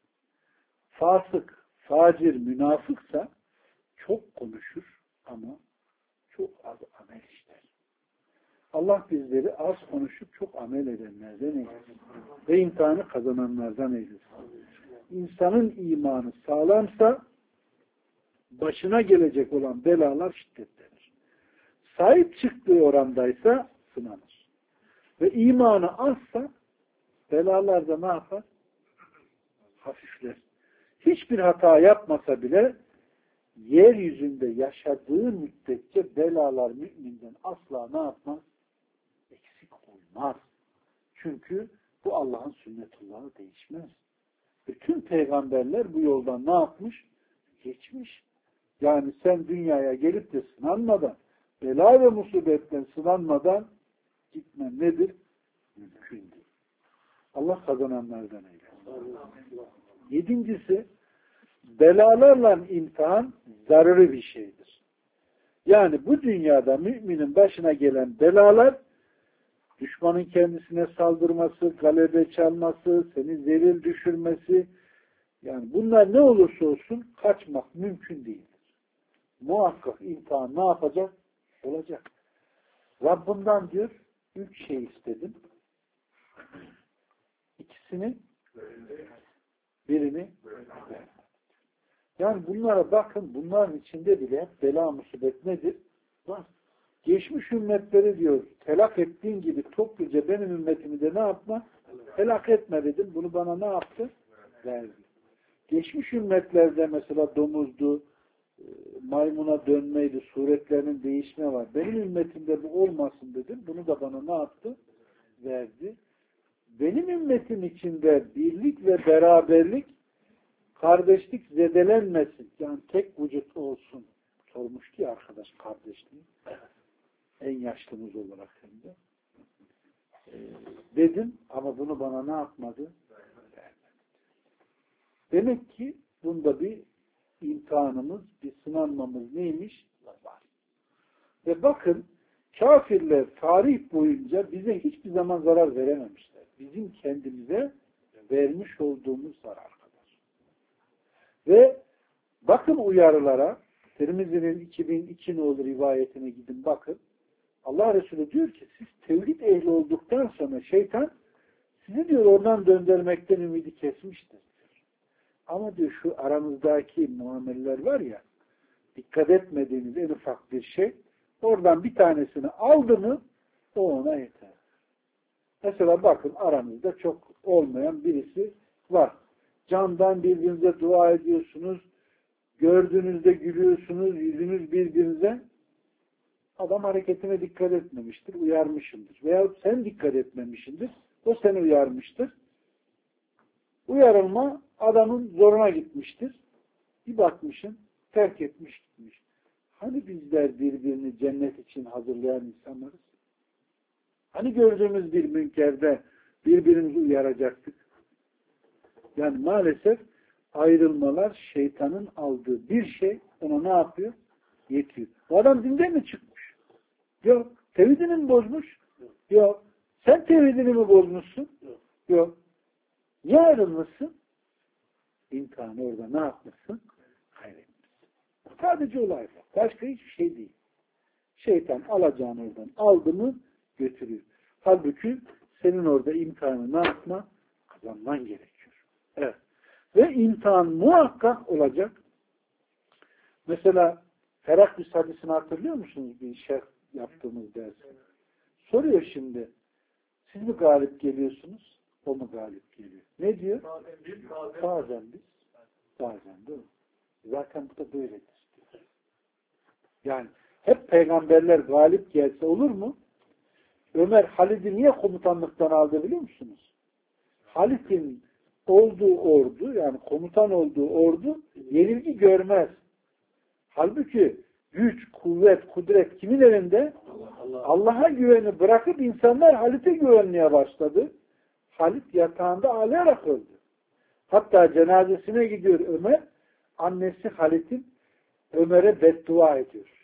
Fasık, facir, münafıksa çok konuşur ama çok çok az amel işler. Allah bizleri az konuşup çok amel edenlerden eylesin. Ve imtihanı kazananlardan eylesin. İnsanın imanı sağlamsa başına gelecek olan belalar şiddetlenir. Sahip çıktığı orandaysa sınanır. Ve imanı azsa belalar da ne yapar? Hafifler. Hiçbir hata yapmasa bile yeryüzünde yaşadığı müddetçe belalar müminden asla ne yapmaz? Eksik olmaz. Çünkü bu Allah'ın sünnetullahı değişmez. Bütün peygamberler bu yoldan ne yapmış? Geçmiş. Yani sen dünyaya gelip de sınanmadan, bela ve musibetten sınanmadan gitmen nedir? Mümkün değil. Allah kazananlardan eylesin. Yedincisi, belalarla imtihan zararlı bir şeydir. Yani bu dünyada müminin başına gelen belalar, düşmanın kendisine saldırması, galebe çalması, seni zelil düşürmesi, yani bunlar ne olursa olsun kaçmak mümkün değildir. Muhakkak imtihan ne yapacak? Olacak. Rabbimden diyor, üç şey istedim. İkisini, birini vermedi. Yani bunlara bakın, bunların içinde bile bela musibet nedir? Var. Geçmiş ümmetleri diyor, helak ettiğin gibi topluca benim ümmetimi de ne yapma? Helak etme dedim. Bunu bana ne yaptı? Verdi. Geçmiş ümmetlerde mesela domuzdu, maymuna dönmeydi, suretlerinin değişme var. Benim ümmetimde bu olmasın dedim. Bunu da bana ne yaptı? Verdi. Benim ümmetim içinde birlik ve beraberlik, kardeşlik zedelenmesin. Yani tek vücut olsun. Sormuş ki arkadaş kardeşliği. En yaşlımız olarak hem de. Ee, dedim ama bunu bana ne yapmadı? Vermedi. Demek ki bunda bir imtihanımız, bir sınanmamız neymiş? Var. Ve bakın kafirler tarih boyunca bize hiçbir zaman zarar verememişler. Bizim kendimize vermiş olduğumuz zarar kadar. Ve bakın uyarılara, Tirmizi'nin iki bin iki nolu rivayetine gidin bakın. Allah Resulü diyor ki siz tevhid ehli olduktan sonra şeytan sizi diyor oradan döndürmekten ümidi kesmiştir. Diyor. Ama diyor şu aramızdaki muameleler var ya, dikkat etmediğiniz en ufak bir şey, oradan bir tanesini aldı mı o ona yeter. Mesela bakın aranızda çok olmayan birisi var. Candan birbirinize dua ediyorsunuz, gördüğünüzde gülüyorsunuz, yüzünüz birbirinize. Adam hareketine dikkat etmemiştir, uyarmışındır. Veya sen dikkat etmemişsindir, o seni uyarmıştır. Uyarılma adamın zoruna gitmiştir. Bir bakmışsın, terk etmiş gitmiş. Hani bizler birbirini cennet için hazırlayan insanlarız? Hani gördüğümüz bir münkerde birbirimizi uyaracaktık? Yani maalesef ayrılmalar şeytanın aldığı bir şey ona ne yapıyor? Yetiyor. Bu adam dinden mi çıkmış? Yok. Tevhidini mi bozmuş? Yok. Sen tevhidini mi bozmuşsun? Yok. Yok. Niye ayrılmışsın? İmtihanı orada ne yapmışsın? Kaybetmişsin. Sadece olay var. Başka hiçbir şey değil. Şeytan alacağını oradan aldı mı götürüyor. Halbuki senin orada imtihanı ne yapma? Kazanman gerekiyor. Evet. Ve imtihan muhakkak olacak. Mesela Heraklus hadisini hatırlıyor musunuz? Bir şerh yaptığımız ders. Soruyor şimdi. Siz mi galip geliyorsunuz? O mu galip geliyor? Ne diyor? Bazen biz. Bazen de o. Zaten bu da böyledir. Diyor. Yani hep peygamberler galip gelse olur mu? Ömer Halid'i niye komutanlıktan aldı biliyor musunuz? Halid'in olduğu ordu, yani komutan olduğu ordu yenilgi görmez. Halbuki güç, kuvvet, kudret kimin elinde? Allah. Allah'a güveni bırakıp insanlar Halit'e güvenmeye başladı. Halit yatağında ağlayarak öldü. Hatta cenazesine gidiyor Ömer. Annesi Halit'in Ömer'e beddua ediyor.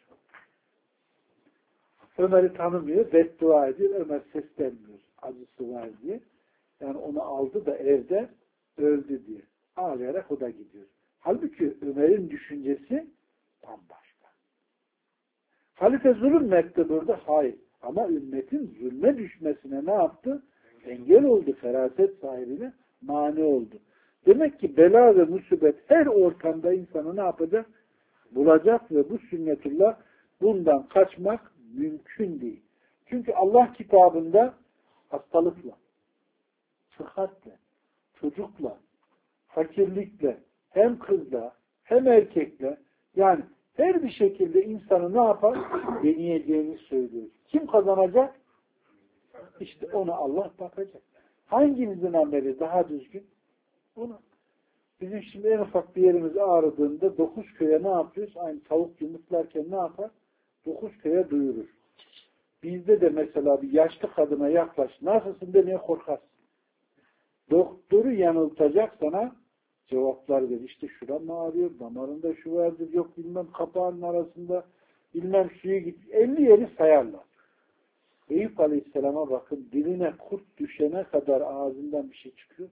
Ömer'i tanımıyor, beddua ediyor. Ömer seslenmiyor. Acısı var diye. Yani onu aldı da evde öldü diye. Ağlayarak o da gidiyor. Halbuki Ömer'in düşüncesi bambaşka. Halife zulüm mü etti burada? Hayır. Ama ümmetin zulme düşmesine ne yaptı? Engel oldu. Feraset sahibine mani oldu. Demek ki bela ve musibet her ortamda insanı ne yapacak? Bulacak ve bu sünnetullah, bundan kaçmak mümkün değil. Çünkü Allah kitabında hastalıkla, sıhhatle, çocukla, fakirlikle, hem kızla hem erkekle, yani her bir şekilde insanı ne yapar? Deneyeceğini söylüyor. Kim kazanacak? İşte ona Allah bakacak. Hangimizin ameli daha düzgün? Ona. Bizim şimdi en ufak bir yerimiz ağrıdığında dokuz köye ne yapıyoruz? Aynı tavuk yumurtlarken ne yapar? Dokuz köye duyurur. Bizde de mesela bir yaşlı kadına yaklaş, nasılsın demeye korkarsın. Doktoru yanıltacak sana cevaplar ver. İşte şuram ağrıyor, damarında şu vardır, yok bilmem kapağının arasında, bilmem suyu git. elli yeri sayarlar. Eyüp Aleyhisselam'a bakın, diline kurt düşene kadar ağzından bir şey çıkıyor.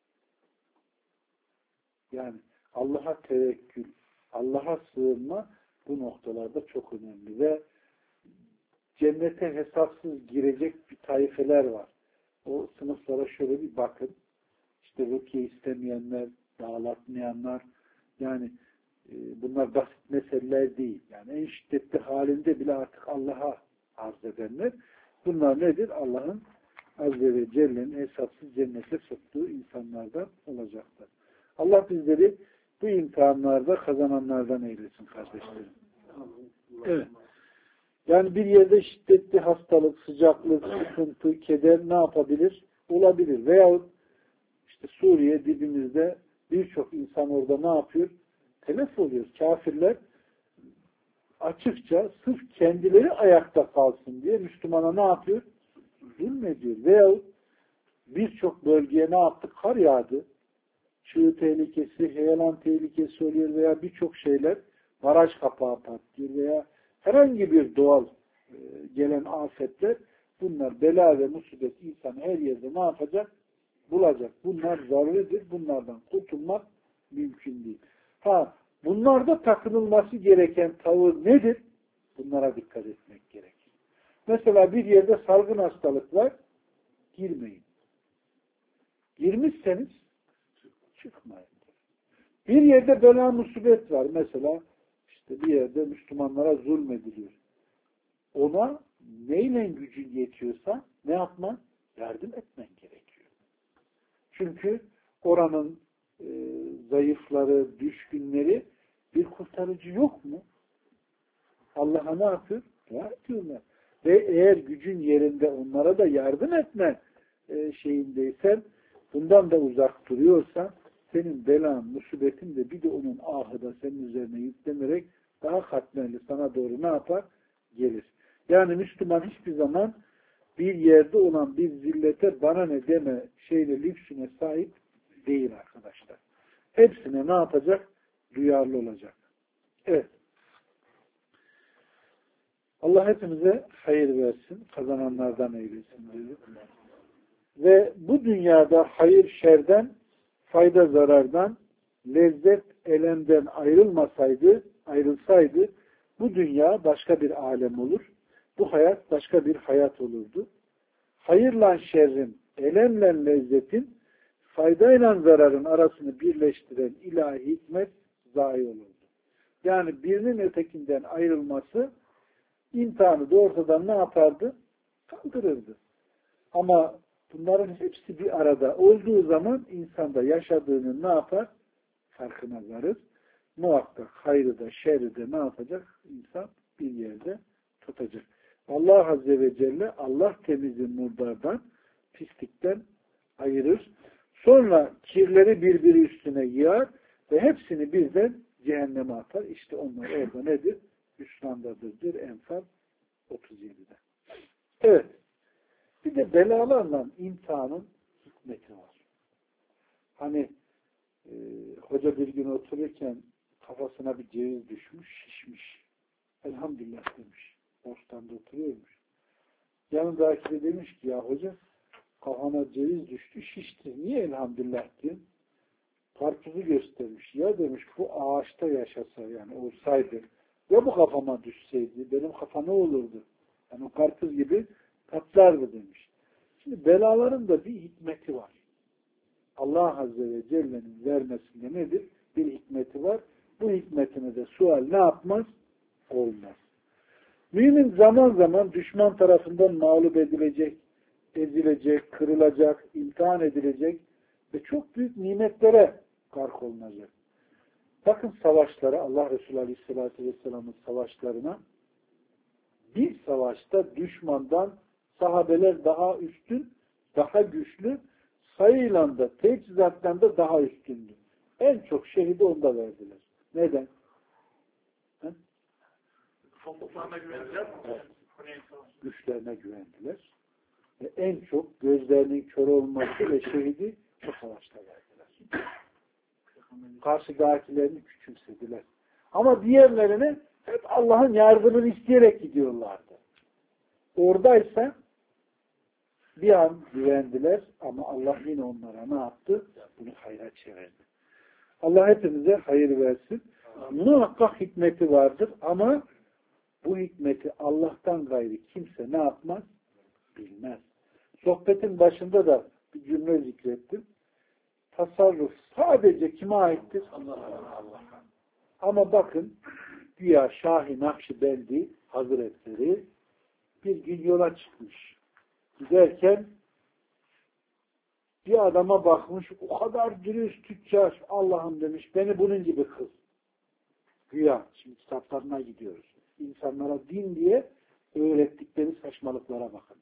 Yani Allah'a tevekkül, Allah'a sığınma bu noktalarda çok önemli ve cennete hesapsız girecek bir taifeler var. O sınıflara şöyle bir bakın. İşte rukiye istemeyenler, dağlatmayanlar, yani e, bunlar basit meseleler değil. Yani en şiddetli halinde bile artık Allah'a arz edenler. Bunlar nedir? Allah'ın Azze ve Celle'nin hesapsız cennete soktuğu insanlardan olacaklar. Allah bizleri bu imtihanlarda kazananlardan eylesin kardeşlerim. Evet. Yani bir yerde şiddetli hastalık, sıcaklık, sıkıntı, keder ne yapabilir? Olabilir. Veyahut işte Suriye dibimizde birçok insan orada ne yapıyor? Telef oluyor. Kafirler açıkça sırf kendileri ayakta kalsın diye Müslümana ne yapıyor? Zulmediyor. Veyahut birçok bölgeye ne yaptı? Kar yağdı. Çığ tehlikesi, heyelan tehlikesi oluyor veya birçok şeyler, baraj kapağı patlıyor veya herhangi bir doğal e, gelen afetler, bunlar bela ve musibet insan her yerde ne yapacak? Bulacak. Bunlar zaruridir. Bunlardan kurtulmak mümkün değil. Ha, bunlarda takınılması gereken tavır nedir? Bunlara dikkat etmek gerekir. Mesela bir yerde salgın hastalık var, girmeyin. Girmişseniz çıkmayın. Bir yerde bela musibet var. Mesela işte bir yerde Müslümanlara zulmediliyor. Ona neyle gücün yetiyorsa ne yapman? Yardım etmen gerekiyor. Çünkü oranın e, zayıfları, düşkünleri, bir kurtarıcı yok mu? Allah'a ne yapıyor? Ya diyorlar. Ve eğer gücün yerinde onlara da yardım etme e, şeyindeysen, bundan da uzak duruyorsan, senin belan, musibetin de bir de onun ahı da senin üzerine yüklenerek daha katmerli sana doğru ne yapar? Gelir. Yani Müslüman hiçbir zaman bir yerde olan bir zillete bana ne deme şeyle lüksüne sahip değil arkadaşlar. Hepsine ne yapacak? Duyarlı olacak. Evet. Allah hepimize hayır versin. Kazananlardan eylesin diyor. Ve bu dünyada hayır şerden, fayda zarardan, lezzet elemden ayrılmasaydı, ayrılsaydı bu dünya başka bir alem olur. Bu hayat başka bir hayat olurdu. Hayırla şerrin, elemle lezzetin, faydayla zararın arasını birleştiren ilahi hikmet zayi olurdu. Yani birinin ötekinden ayrılması imtihanı da ortadan ne yapardı? Kaldırırdı. Ama bunların hepsi bir arada olduğu zaman insanda yaşadığını ne yapar? Farkına varır. Muhakkak hayrı da şerri de ne yapacak? İnsan bir yerde tutacak. Allah Azze ve Celle Allah temizi murdardan, pislikten ayırır. Sonra kirleri birbiri üstüne yığar ve hepsini birden cehenneme atar. İşte onlar orada nedir? Hüsrandadır diyor Enfal otuz yedide. Evet. Bir de belalarla imtihanın hikmeti var. Hani e, hoca bir gün otururken kafasına bir ceviz düşmüş, şişmiş. Elhamdülillah demiş. Bostanda oturuyormuş. Yanındaki de demiş ki ya hoca kafana ceviz düştü, şişti. Niye elhamdülillah diyor? Karpuzu göstermiş. Ya demiş bu ağaçta yaşasa yani olsaydı Ya bu kafama düşseydi, benim kafa ne olurdu? Yani o karpuz gibi patlardı demiş. Şimdi belaların da bir hikmeti var. Allah Azze ve Celle'nin vermesinde nedir? Bir hikmeti var. Bu hikmetine de sual ne yapmaz? Olmaz. Mümin zaman zaman düşman tarafından mağlup edilecek, ezilecek, kırılacak, imtihan edilecek ve çok büyük nimetlere gark olunacak. Bakın savaşlara, Allah Resulü Aleyhisselatü Vesselam'ın savaşlarına, bir savaşta düşmandan sahabeler daha üstün, daha güçlü, sayıyla da, teçhizattan da daha üstündü. En çok şehidi onda verdiler. Neden? He? Evet. Güçlerine güvendiler. Ve en çok gözlerinin kör olması ve şehidi o savaşta verdiler. Karşıdakilerini küçümsediler. Ama diğerlerine hep Allah'ın yardımını isteyerek gidiyorlardı. Oradaysa bir an güvendiler ama Allah yine onlara ne yaptı? Bunu hayra çevirdi. Allah hepimize hayır versin. Muhakkak hikmeti vardır ama bu hikmeti Allah'tan gayrı kimse ne yapmaz? Bilmez. Sohbetin başında da bir cümle zikrettim. Tasarruf sadece kime aittir? Allah'a. Allah. Ama bakın güya Şah-ı Nakşibendi Hazretleri bir gün yola çıkmış. Giderken bir adama bakmış, o kadar dürüst tüccar, Allah'ım demiş, beni bunun gibi kıl. Güya, şimdi kitaplarına gidiyoruz. İnsanlara din diye öğrettikleri saçmalıklara bakın.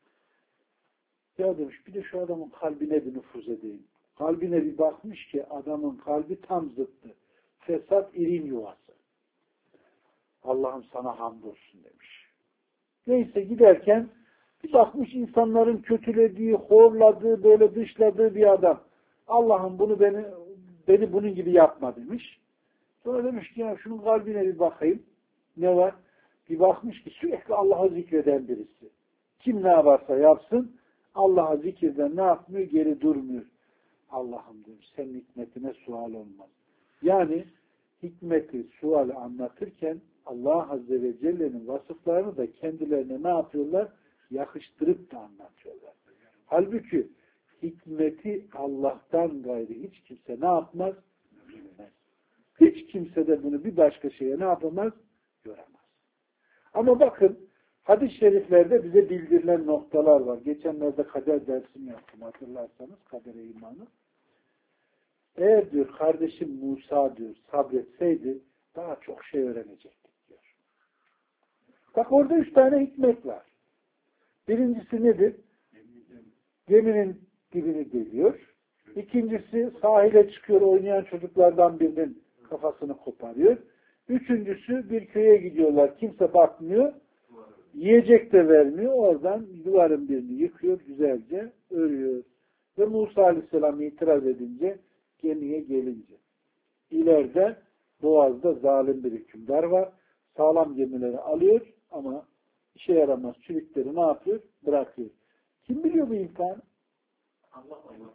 Ya demiş, bir de şu adamın kalbine bir nüfuz edeyim. Kalbine bir bakmış ki adamın kalbi tam zıttı. Fesat irin yuvası. Allah'ım sana hamdolsun demiş. Neyse giderken bir bakmış insanların kötülediği, horladığı, böyle dışladığı bir adam. Allah'ım bunu beni beni bunun gibi yapma demiş. Sonra demiş ki ya şunun kalbine bir bakayım. Ne var? Bir bakmış ki sürekli Allah'ı zikreden birisi. Kim ne yaparsa yapsın Allah'a zikirden ne yapmıyor? Geri durmuyor. Allah'ım demiş senin hikmetine sual olmaz. Yani hikmeti, suali anlatırken Allah Azze ve Celle'nin vasıflarını da kendilerine ne yapıyorlar? Yakıştırıp da anlatıyorlar. Halbuki hikmeti Allah'tan gayrı hiç kimse ne yapmaz? Bilmez. Hiç kimse de bunu bir başka şeye ne yapamaz? Göremez. Ama bakın hadis-i şeriflerde bize bildirilen noktalar var. Geçenlerde kader dersini yaptım hatırlarsanız kadere imanı. Eğer diyor kardeşim Musa diyor sabretseydi daha çok şey öğrenecektik diyor. Bak orada üç tane hikmet var. Birincisi nedir? Geminin dibini deliyor. İkincisi sahile çıkıyor oynayan çocuklardan birinin kafasını koparıyor. Üçüncüsü bir köye gidiyorlar. Kimse bakmıyor. Yiyecek de vermiyor. Oradan duvarın birini yıkıyor. Güzelce örüyor. Ve Musa Aleyhisselam itiraz edince gemiye gelince. İleride Boğaz'da zalim bir hükümdar var. Sağlam gemileri alıyor ama işe yaramaz çürükleri ne yapıyor? Bırakıyor. Kim biliyor bu imtihanı? Allah Allah.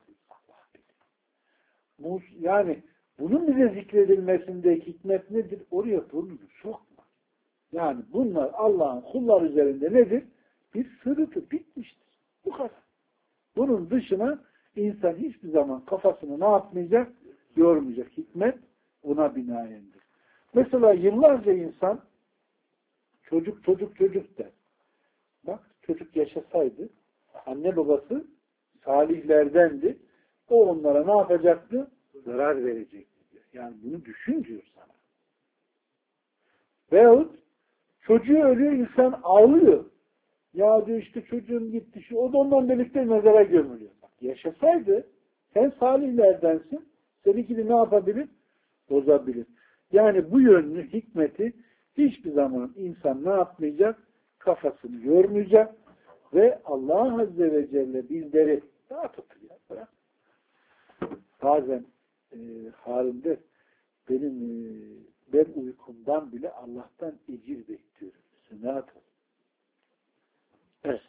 Yani bunun bize zikredilmesindeki hikmet nedir? Oraya burnunu sokma. Yani bunlar Allah'ın kullar üzerinde nedir? Bir sırrıdır. Bitmiştir. Bu kadar. Bunun dışına insan hiçbir zaman kafasını ne yapmayacak? Yormayacak. Hikmet buna binaendir. Mesela yıllarca insan çocuk çocuk çocuk der. Bak çocuk yaşasaydı anne babası salihlerdendi. O onlara ne yapacaktı? Zarar verecekti diyor. Yani bunu düşün diyor sana. Veyahut çocuğu ölüyor insan ağlıyor. Ya diyor işte çocuğun gitti şu o da ondan birlikte mezara gömülüyor. Bak yaşasaydı sen salihlerdensin. Seninkini ne yapabilir? Bozabilir. Yani bu yönlü hikmeti hiçbir zaman insan ne yapmayacak? Kafasını yormayacak ve Allah Azze ve Celle bizleri daha tutuyor. Bırak. Bazen e, halinde benim e, ben uykumdan bile Allah'tan ecir bekliyorum. Sünnet. Evet.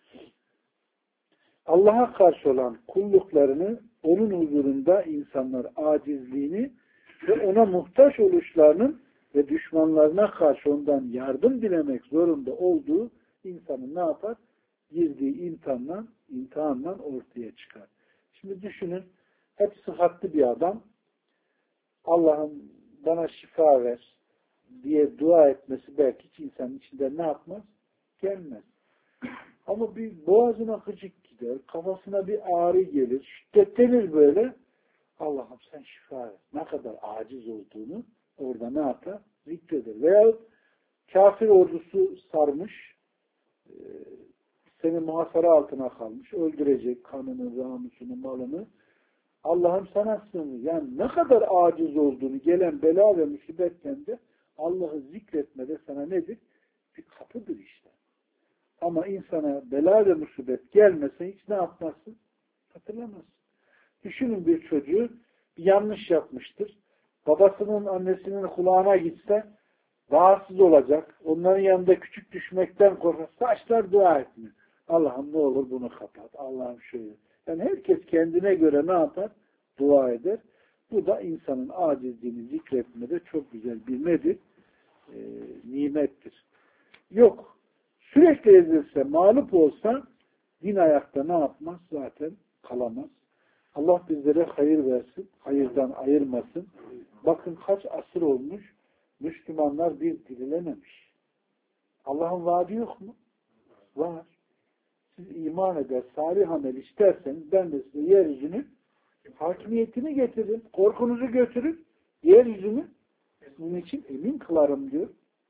Allah'a karşı olan kulluklarını onun huzurunda insanlar acizliğini ve ona muhtaç oluşlarının ve düşmanlarına karşı ondan yardım dilemek zorunda olduğu insanın ne yapar? Girdiği imtihanla, imtihanla ortaya çıkar. Şimdi düşünün, hep sıhhatli bir adam, Allah'ım bana şifa ver diye dua etmesi belki hiç insanın içinde ne yapmaz? Gelmez. Ama bir boğazına gıcık gider, kafasına bir ağrı gelir, şiddetlenir böyle. Allah'ım sen şifa ver. Ne kadar aciz olduğunu orada ne yapar? Zikreder. Veya kafir ordusu sarmış, seni muhasara altına kalmış, öldürecek kanını, namusunu, malını. Allah'ım sana sığınır. Yani ne kadar aciz olduğunu gelen bela ve musibetten de Allah'ı zikretmede sana nedir? Bir kapıdır işte. Ama insana bela ve musibet gelmese hiç ne yapmazsın? Hatırlamazsın. Düşünün bir çocuğu bir yanlış yapmıştır. Babasının, annesinin kulağına gitse rahatsız olacak. Onların yanında küçük düşmekten korkar. Saçlar dua etmiyor. Allah'ım ne olur bunu kapat. Allah'ım şöyle. Yani herkes kendine göre ne yapar? Dua eder. Bu da insanın acizliğini zikretmede çok güzel bir nedir? E, nimettir. Yok. Sürekli ezilse, mağlup olsa din ayakta ne yapmaz? Zaten kalamaz. Allah bizlere hayır versin. Hayırdan ayırmasın. Bakın kaç asır olmuş. Müslümanlar bir dirilememiş. Allah'ın vaadi yok mu? Var. Siz iman eder, salih amel isterseniz ben de size yeryüzünü hakimiyetini getirin. Korkunuzu götürün. Yeryüzünü sizin için emin kılarım diyor.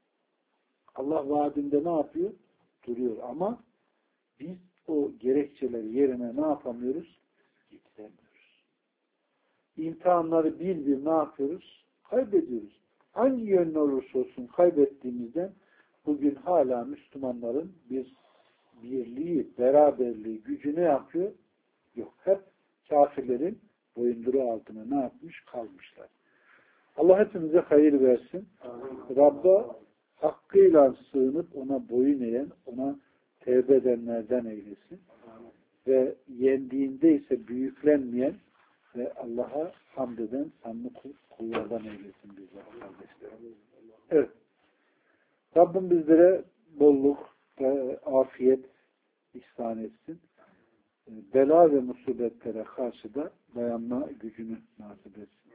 Allah vaadinde ne yapıyor? Duruyor. Ama biz o gerekçeleri yerine ne yapamıyoruz? Getiremiyoruz. İmtihanları bir bir ne yapıyoruz? Kaybediyoruz. Hangi yönlü olursa olsun kaybettiğimizden bugün hala Müslümanların bir birliği, beraberliği, gücü ne yapıyor? Yok. Hep kafirlerin boyunduruğu altına ne yapmış? Kalmışlar. Allah hepimize hayır versin. Rabb'a hakkıyla sığınıp ona boyun eğen, ona tevbe edenlerden eylesin. Ve yendiğinde ise büyüklenmeyen ve Allah'a hamd eden sanlı kullardan eylesin bizler kardeşlerim. Evet. Rabbim bizlere bolluk ve afiyet ihsan etsin. Bela ve musibetlere karşı da dayanma gücünü nasip etsin.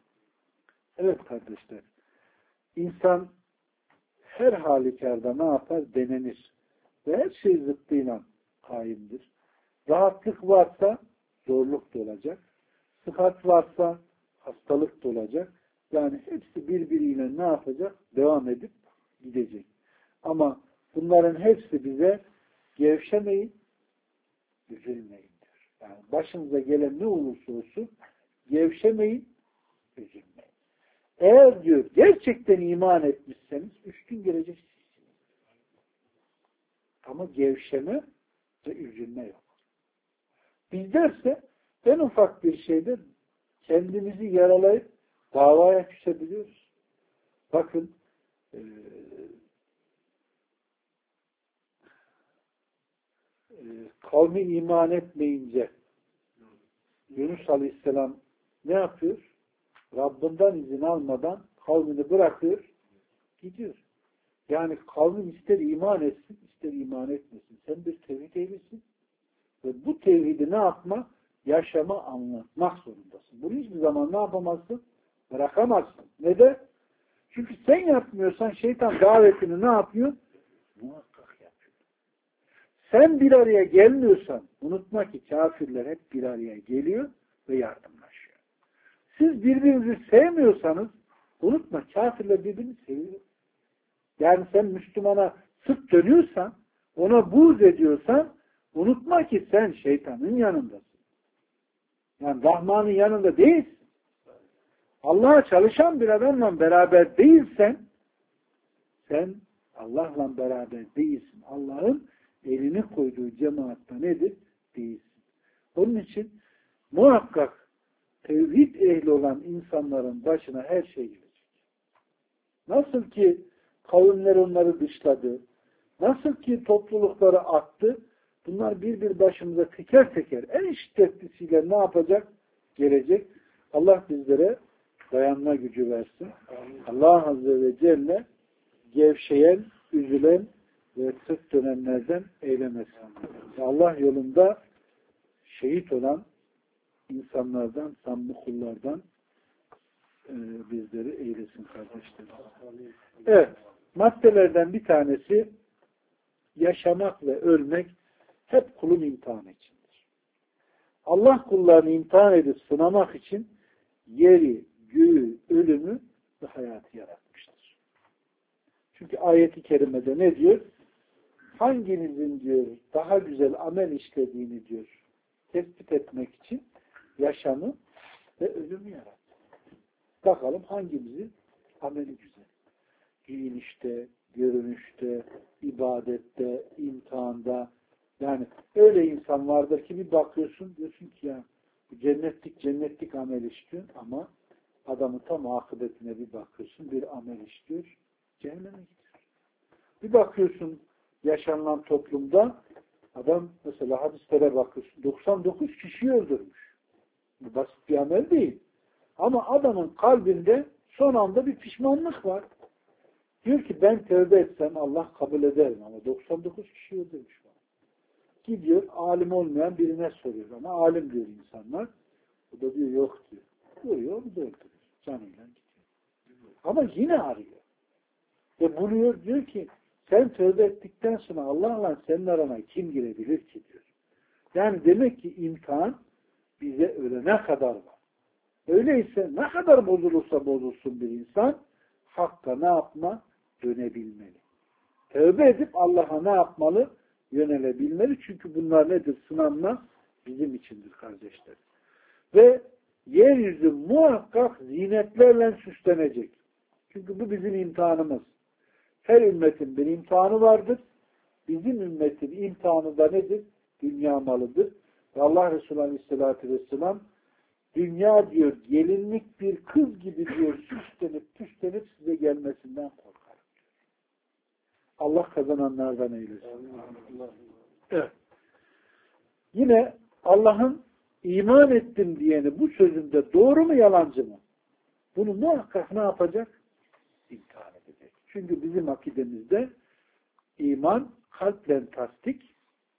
Evet kardeşler. İnsan her halükarda ne yapar? Denenir. Ve her şey zıttıyla kaimdir. Rahatlık varsa zorluk da olacak. Sıhhat varsa hastalık da olacak. Yani hepsi birbiriyle ne yapacak? Devam edip gidecek. Ama bunların hepsi bize gevşemeyin, üzülmeyin diyor. Yani başınıza gelen ne olursa olsun gevşemeyin, üzülmeyin. Eğer diyor gerçekten iman etmişseniz üstün geleceksiniz. Ama gevşeme ve üzülme yok. Bizlerse en ufak bir şeyde kendimizi yaralayıp davaya küsebiliyoruz. Bakın e, e, kavmin iman etmeyince Yunus Aleyhisselam ne yapıyor? Rabbinden izin almadan kavmini bırakıyor, gidiyor. Yani kavmin ister iman etsin, ister iman etmesin. Sen bir tevhid ehlisin ve bu tevhidi ne yapma? Yaşama, anlatmak zorundasın. Bunu hiçbir zaman ne yapamazsın? Bırakamazsın. Neden? Çünkü sen yapmıyorsan şeytan davetini ne yapıyor? Muhakkak yapıyor. Sen bir araya gelmiyorsan unutma ki kafirler hep bir araya geliyor ve yardımlaşıyor. Siz birbirinizi sevmiyorsanız unutma kafirler birbirini seviyor. Yani sen Müslümana sırt dönüyorsan, ona buğz ediyorsan unutma ki sen şeytanın yanındasın. Yani Rahman'ın yanında değilsin. Allah'a çalışan bir adamla beraber değilsen sen Allah'la beraber değilsin. Allah'ın elini koyduğu cemaatta nedir? Değilsin. Onun için muhakkak tevhid ehli olan insanların başına her şey gelecek. Nasıl ki kavimler onları dışladı, nasıl ki toplulukları attı, bunlar bir bir başımıza teker teker en şiddetlisiyle ne yapacak? Gelecek. Allah bizlere dayanma gücü versin. Allah Azze ve Celle gevşeyen, üzülen ve sırt dönenlerden eylemesin. Allah yolunda şehit olan insanlardan, samimi kullardan e, bizleri eylesin kardeşlerim. Evet, maddelerden bir tanesi yaşamak ve ölmek hep kulun imtihanı içindir. Allah kullarını imtihan edip sınamak için yeri, göğü, ölümü ve hayatı yaratmıştır. Çünkü ayet-i kerimede ne diyor? Hanginizin diyor daha güzel amel işlediğini diyor tespit etmek için yaşamı ve ölümü yarattı. Bakalım hangimizin ameli güzel. Giyinişte, görünüşte, ibadette, imtihanda. Yani öyle insan vardır ki bir bakıyorsun diyorsun ki ya cennetlik cennetlik amel işliyor ama adamın tam akıbetine bir bakıyorsun bir amel işliyor cehenneme gidiyor. Bir bakıyorsun yaşanılan toplumda adam mesela hadislere bakıyorsun doksan dokuz kişiyi öldürmüş. Bu basit bir amel değil. Ama adamın kalbinde son anda bir pişmanlık var. Diyor ki ben tövbe etsem Allah kabul ederim ama doksan dokuz kişi öldürmüş bana. Gidiyor alim olmayan birine soruyor ama alim diyor insanlar. O da diyor yok diyor. Vuruyor onu da öldürüyor. Canıyla gidiyor. Ama yine arıyor. Ve buluyor diyor ki sen tövbe ettikten sonra Allah'la senin arana kim girebilir ki diyor. Yani demek ki imtihan bize ölene kadar var. Öyleyse ne kadar bozulursa bozulsun bir insan hakka ne yapma? Dönebilmeli. Tövbe edip Allah'a ne yapmalı? Yönelebilmeli. Çünkü bunlar nedir? Sınanma bizim içindir kardeşler. Ve yeryüzü muhakkak zinetlerle süslenecek. Çünkü bu bizim imtihanımız. Her ümmetin bir imtihanı vardır. Bizim ümmetin imtihanı da nedir? Dünya malıdır. Ve Allah Resulü Aleyhisselatü Vesselam dünya diyor gelinlik bir kız gibi diyor süslenip püslenip size gelmesinden korkar. Allah kazananlardan eylesin. Evet. Yine Allah'ın iman ettim diyeni bu sözünde doğru mu yalancı mı? Bunu muhakkak ne yapacak? İmtihan edecek. Çünkü bizim akidemizde iman kalple tasdik,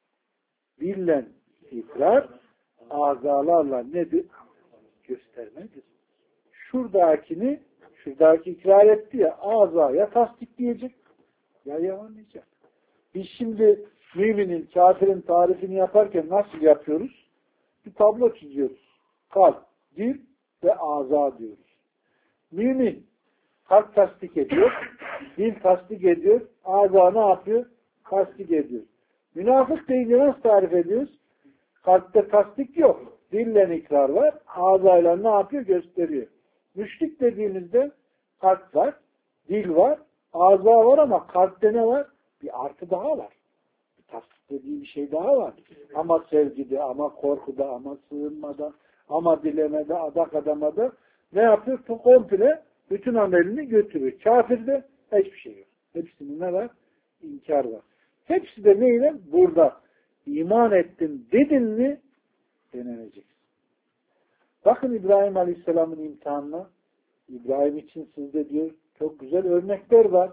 dille ikrar, azalarla nedir? Göstermedir. Şuradakini, şuradaki ikrar etti ya, azaya tasdikleyecek ya yalanlayacak. Biz şimdi müminin, kafirin tarifini yaparken nasıl yapıyoruz? Bir tablo çiziyoruz. Kalp, dil ve aza diyoruz. Mümin kalp tasdik ediyor, dil tasdik ediyor, aza ne yapıyor? Tasdik ediyor. Münafık deyince nasıl tarif ediyoruz? Kalpte tasdik yok. Dille ikrar var. Ağzayla ne yapıyor? Gösteriyor. Müşrik dediğimizde kalp var, dil var, ağza var ama kalpte ne var? Bir artı daha var. Bir tasdik dediği bir şey daha var. Ama sevgide, ama korkuda, ama sığınmada, ama dilemede, adak adamada ne yapıyor? Bu komple bütün amelini götürüyor. Kafirde hiçbir şey yok. Hepsinin ne var? İnkar var. Hepsi de neyle? Burada iman ettim dedin mi denenecek. Bakın İbrahim Aleyhisselam'ın imtihanına. İbrahim için sizde diyor çok güzel örnekler var.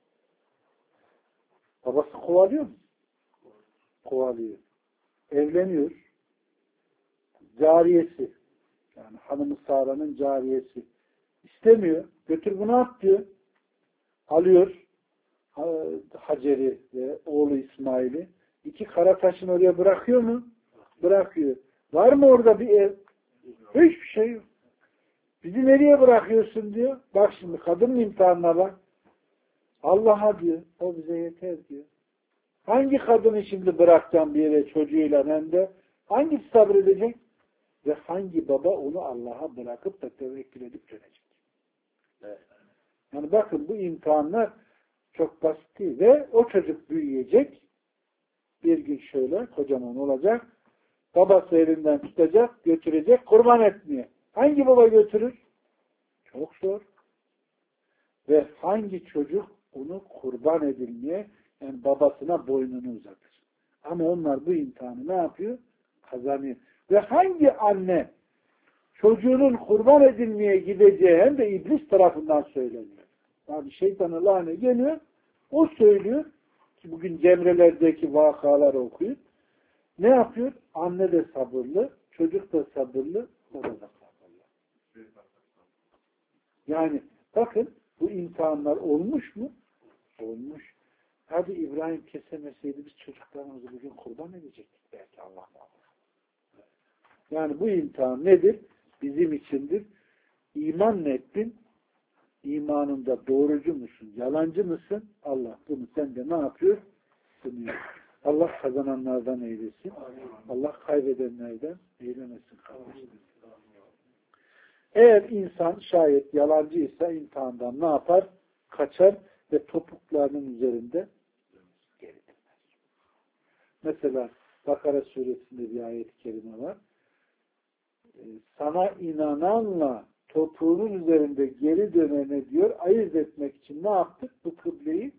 Babası kovalıyor mu? Kovalıyor. Evleniyor. Cariyesi. Yani hanımı Sara'nın cariyesi. İstemiyor. Götür bunu at diyor. Alıyor. Hacer'i ve oğlu İsmail'i. İki kara taşın oraya bırakıyor mu? Bırakıyor. Var mı orada bir ev? Hiçbir şey yok. Bizi nereye bırakıyorsun diyor. Bak şimdi kadının imtihanına bak. Allah'a diyor. O bize yeter diyor. Hangi kadını şimdi bırakacağım bir yere çocuğuyla hem de hangisi sabredecek? Ve hangi baba onu Allah'a bırakıp da tevekkül edip dönecek? Evet. Yani bakın bu imtihanlar çok basit değil. Ve o çocuk büyüyecek. Bir gün şöyle kocaman olacak. Babası elinden tutacak, götürecek, kurban etmeye. Hangi baba götürür? Çok zor. Ve hangi çocuk onu kurban edilmeye, yani babasına boynunu uzatır. Ama onlar bu imtihanı ne yapıyor? Kazanıyor. Ve hangi anne çocuğunun kurban edilmeye gideceği hem de iblis tarafından söyleniyor. Yani şeytanın lanı geliyor, o söylüyor ki bugün Cemre'lerdeki vakaları okuyor. Ne yapıyor? Anne de sabırlı, çocuk da sabırlı, o da sabırlı. Yani bakın bu imtihanlar olmuş mu? Olmuş. Hadi İbrahim kesemeseydi biz çocuklarımızı bugün kurban edecektik belki Allah'tan. Yani bu imtihan nedir? Bizim içindir. İman mı ettin? İmanında doğrucu musun? Yalancı mısın? Allah bunu sende ne yapıyor? Sınıyor. Allah kazananlardan eylesin. Allah kaybedenlerden eylemesin kardeşlerim. Eğer insan şayet yalancıysa imtihandan ne yapar? Kaçar ve topuklarının üzerinde geri döner. Mesela Bakara suresinde bir ayet-i kerime var. Sana inananla topuğunun üzerinde geri dönene diyor, ayırt etmek için ne yaptık? Bu kıbleyi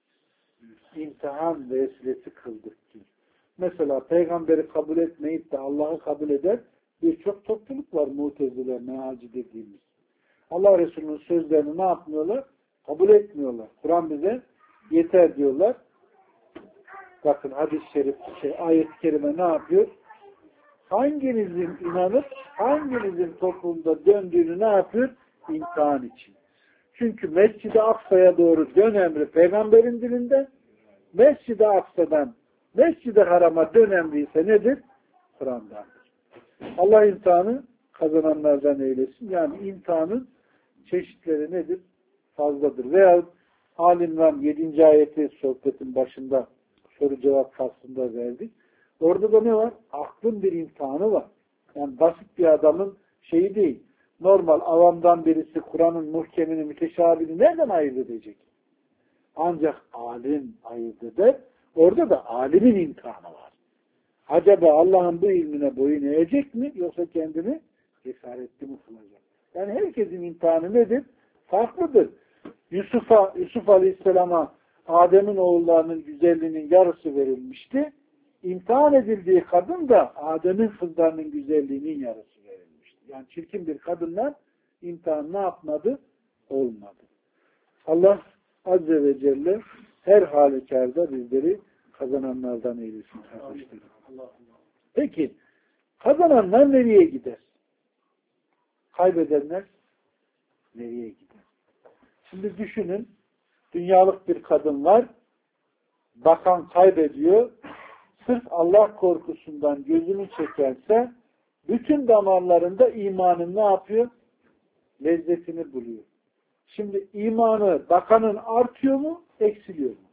imtihan vesilesi kıldık diyor. Mesela peygamberi kabul etmeyip de Allah'ı kabul eden birçok topluluk var, Mu'tezile, Mealci dediğimiz. Allah Resulü'nün sözlerini ne yapmıyorlar? Kabul etmiyorlar. Kur'an bize yeter diyorlar. Bakın hadis-i şerif, şey, ayet-i kerime ne yapıyor? Hanginizin inanıp hanginizin toplumda döndüğünü ne yapıyor? İmtihan için. Çünkü Mescid-i Aksa'ya doğru dön emri peygamberin dilinde, Mescid-i Aksa'dan Mescid-i Haram'a dön emri ise nedir? Kur'an'dandır. Allah imtihanı kazananlardan eylesin. Yani imtihanın çeşitleri nedir? Fazladır. Veya Al-İmran yedinci ayeti sohbetin başında soru cevap faslında verdik. Orada da ne var? Aklın bir imtihanı var. Yani basit bir adamın şeyi değil. Normal avamdan birisi Kur'an'ın muhkemini, müteşabihini nereden ayırt edecek? Ancak alim ayırt eder. Orada da alimin imtihanı var. Acaba Allah'ın bu ilmine boyun eğecek mi? Yoksa kendini cesaretli mi kılacak? Yani herkesin imtihanı nedir? Farklıdır. Yusuf'a, Yusuf Aleyhisselam'a Adem'in oğullarının güzelliğinin yarısı verilmişti. İmtihan edildiği kadın da Adem'in kızlarının güzelliğinin yarısı verilmişti. Yani çirkin bir kadından imtihan ne yapmadı? Olmadı. Allah Azze ve Celle her halükarda bizleri kazananlardan eylesin kardeşlerim. Peki kazananlar nereye gider? Kaybedenler nereye gider? Şimdi düşünün, dünyalık bir kadın var, bakan kaybediyor, sırf Allah korkusundan gözünü çekerse, bütün damarlarında imanın ne yapıyor? Lezzetini buluyor. Şimdi imanı bakanın artıyor mu, eksiliyor mu?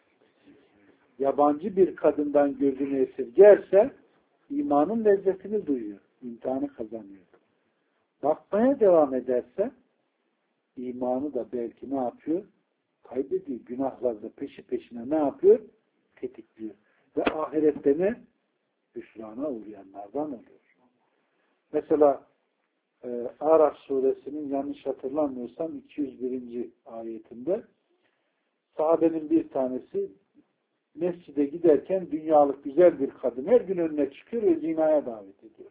Yabancı bir kadından gözünü esirgerse, imanın lezzetini duyuyor, imtihanı kazanıyor. Bakmaya devam ederse, imanı da belki ne yapıyor? Kaybediyor. Günahlarda peşi peşine ne yapıyor? Tetikliyor. Ve ahirette ne? Hüsrana uğrayanlardan oluyor. Mesela e, Araf suresinin yanlış hatırlamıyorsam iki yüz birinci ayetinde sahabenin bir tanesi mescide giderken dünyalık güzel bir kadın her gün önüne çıkıyor ve zinaya davet ediyor.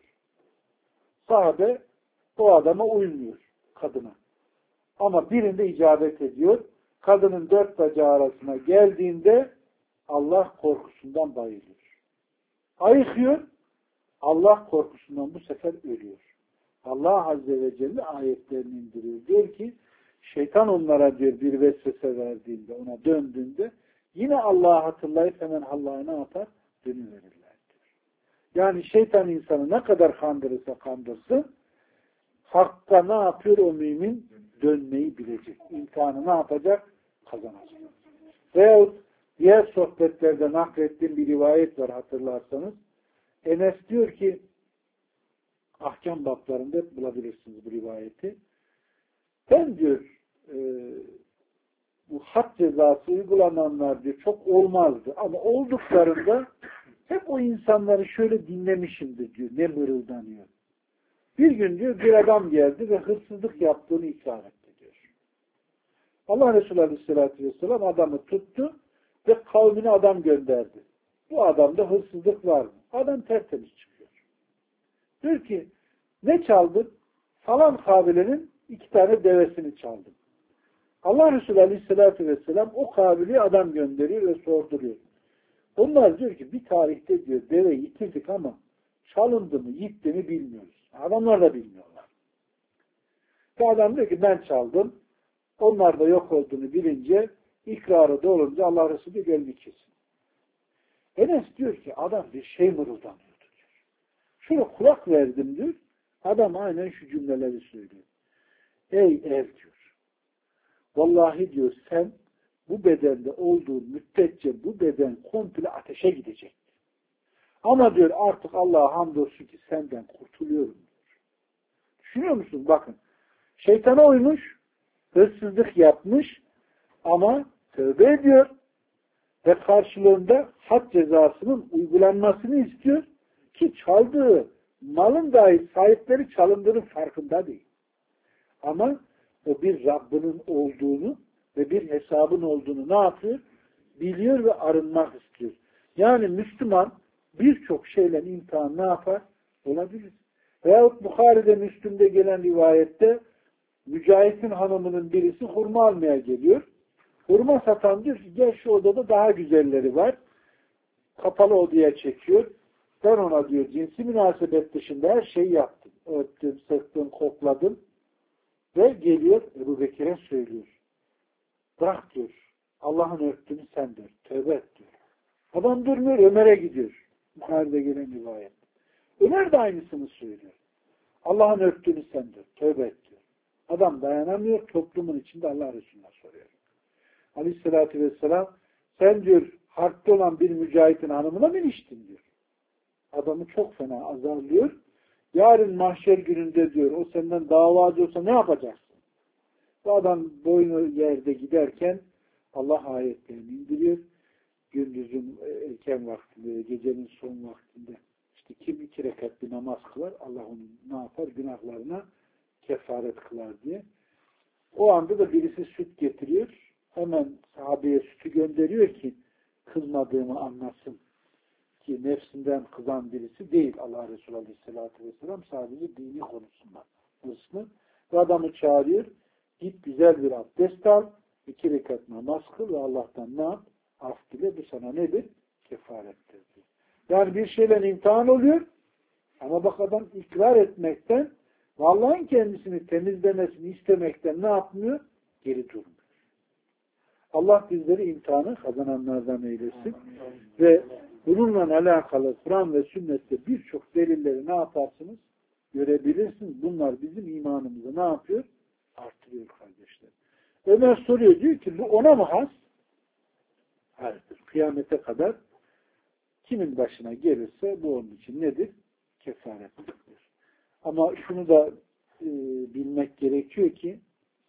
Sahabe o adama uymuyor, kadına. Ama birinde icabet ediyor. Kadının dört bacağı arasına geldiğinde Allah korkusundan bayılıyor. Ayıkıyor. Allah korkusundan bu sefer ölüyor. Allah Azze ve Celle ayetlerini indiriyor. Diyor ki şeytan onlara diyor bir vesvese verdiğinde, ona döndüğünde yine Allah'ı hatırlayıp hemen Allah'a ne yapar? Dönüverirler diyor. Yani şeytan insanı ne kadar kandırırsa kandırsın, hakka ne yapıyor o mümin? Dönmeyi bilecek. İmtihanı ne yapacak? Kazanacak. Veyahut diğer sohbetlerde naklettiğim bir rivayet var hatırlarsanız. Enes diyor ki ahkam bablarında bulabilirsiniz bu rivayeti. Ben diyor e, bu had cezası uygulananlar diyor çok olmazdı. Ama olduklarında hep o insanları şöyle dinlemişimdir diyor. Ne mırıldanıyor. Bir gün diyor bir adam geldi ve hırsızlık yaptığını ikrar etti diyor. Allah Resulü Aleyhisselatü Vesselam adamı tuttu ve kavmine adam gönderdi. Bu adamda hırsızlık var mı? Adam tertemiz çıkıyor. Diyor ki ne çaldın? Falan kabilenin iki tane devesini çaldım. Allah Resulü Aleyhisselatü Vesselam o kabileye adam gönderiyor ve sorduruyor. Onlar diyor ki bir tarihte diyor deve yitirdik ama çalındı mı gitti mi bilmiyoruz. Adamlar da bilmiyorlar. Ve adam diyor ki ben çaldım. Onlar da yok olduğunu bilince ikrarı da olunca Allah Resulü geldi kesin. Enes diyor ki adam bir şey mırıldanıyordu diyor. Şöyle kulak verdim diyor. Adam aynen şu cümleleri söylüyor. Ey ev diyor. Vallahi diyor sen bu bedende olduğun müddetçe bu beden komple ateşe gidecek. Ama diyor artık Allah'a hamdolsun ki senden kurtuluyorum diyor. Düşünüyor musun? Bakın. Şeytana uymuş, hırsızlık yapmış ama tövbe ediyor ve karşılığında had cezasının uygulanmasını istiyor ki çaldığı malın dahi sahipleri çalındığının farkında değil. Ama o bir Rabbinin olduğunu ve bir hesabın olduğunu ne yapıyor? Biliyor ve arınmak istiyor. Yani Müslüman birçok şeyle imtihan ne yapar? Olabilir. Veyahut Bukhari'de, Müslüm'de gelen rivayette Mücahit'in hanımının birisi hurma almaya geliyor. Hurma satan diyor ki gel şu odada daha güzelleri var. Kapalı odaya çekiyor. Ben ona diyor cinsi münasebet dışında her şeyi yaptım. Öptüm, sıktım, kokladım. Ve geliyor Ebu Bekir'e söylüyor. Bırak diyor. Allah'ın örttüğünü sen diyor. Tövbe et diyor. Adam durmuyor Ömer'e gidiyor. Bukhari'de gelen rivayet. Ömer de aynısını söylüyor. Allah'ın örttüğünü sen diyor. Tövbe et diyor. Adam dayanamıyor. Toplumun içinde Allah Resulü'ne soruyor. Aleyhissalatü vesselam sen diyor harpte olan bir mücahitin hanımına mı iliştin diyor. Adamı çok fena azarlıyor. Yarın mahşer gününde diyor o senden davacı olsa ne yapacaksın? Bu adam boynu yerde giderken Allah ayetlerini indiriyor. Gündüzün erken vaktinde, gecenin son vaktinde işte kim iki rekat bir namaz kılar Allah onu ne yapar? Günahlarına kefaret kılar diye. O anda da birisi süt getiriyor. Hemen sahabeye sütü gönderiyor ki kızmadığımı anlasın. Ki nefsinden kızan birisi değil Allah Resulü Aleyhisselatü Vesselam sadece dini konusunda hırslı. Ve adamı çağırıyor. Git güzel bir abdest al. İki rekat namaz kıl ve Allah'tan ne yap? Af dile. Bu sana nedir? Kefarettir diyor. Yani bir şeyle imtihan oluyor. Ama bak adam ikrar etmekten ve Allah'ın kendisini temizlemesini istemekten ne yapmıyor? Geri durmuyor. Allah bizleri imtihanı kazananlardan eylesin. Ve bununla alakalı Kur'an ve sünnette birçok delilleri ne yaparsınız? Görebilirsiniz. Bunlar bizim imanımızı ne yapıyor? Artırıyor kardeşler. Ömer soruyor diyor ki bu ona mı has? Hayırdır. Kıyamete kadar kimin başına gelirse bu onun için nedir? Kefarettir. Ama şunu da e, bilmek gerekiyor ki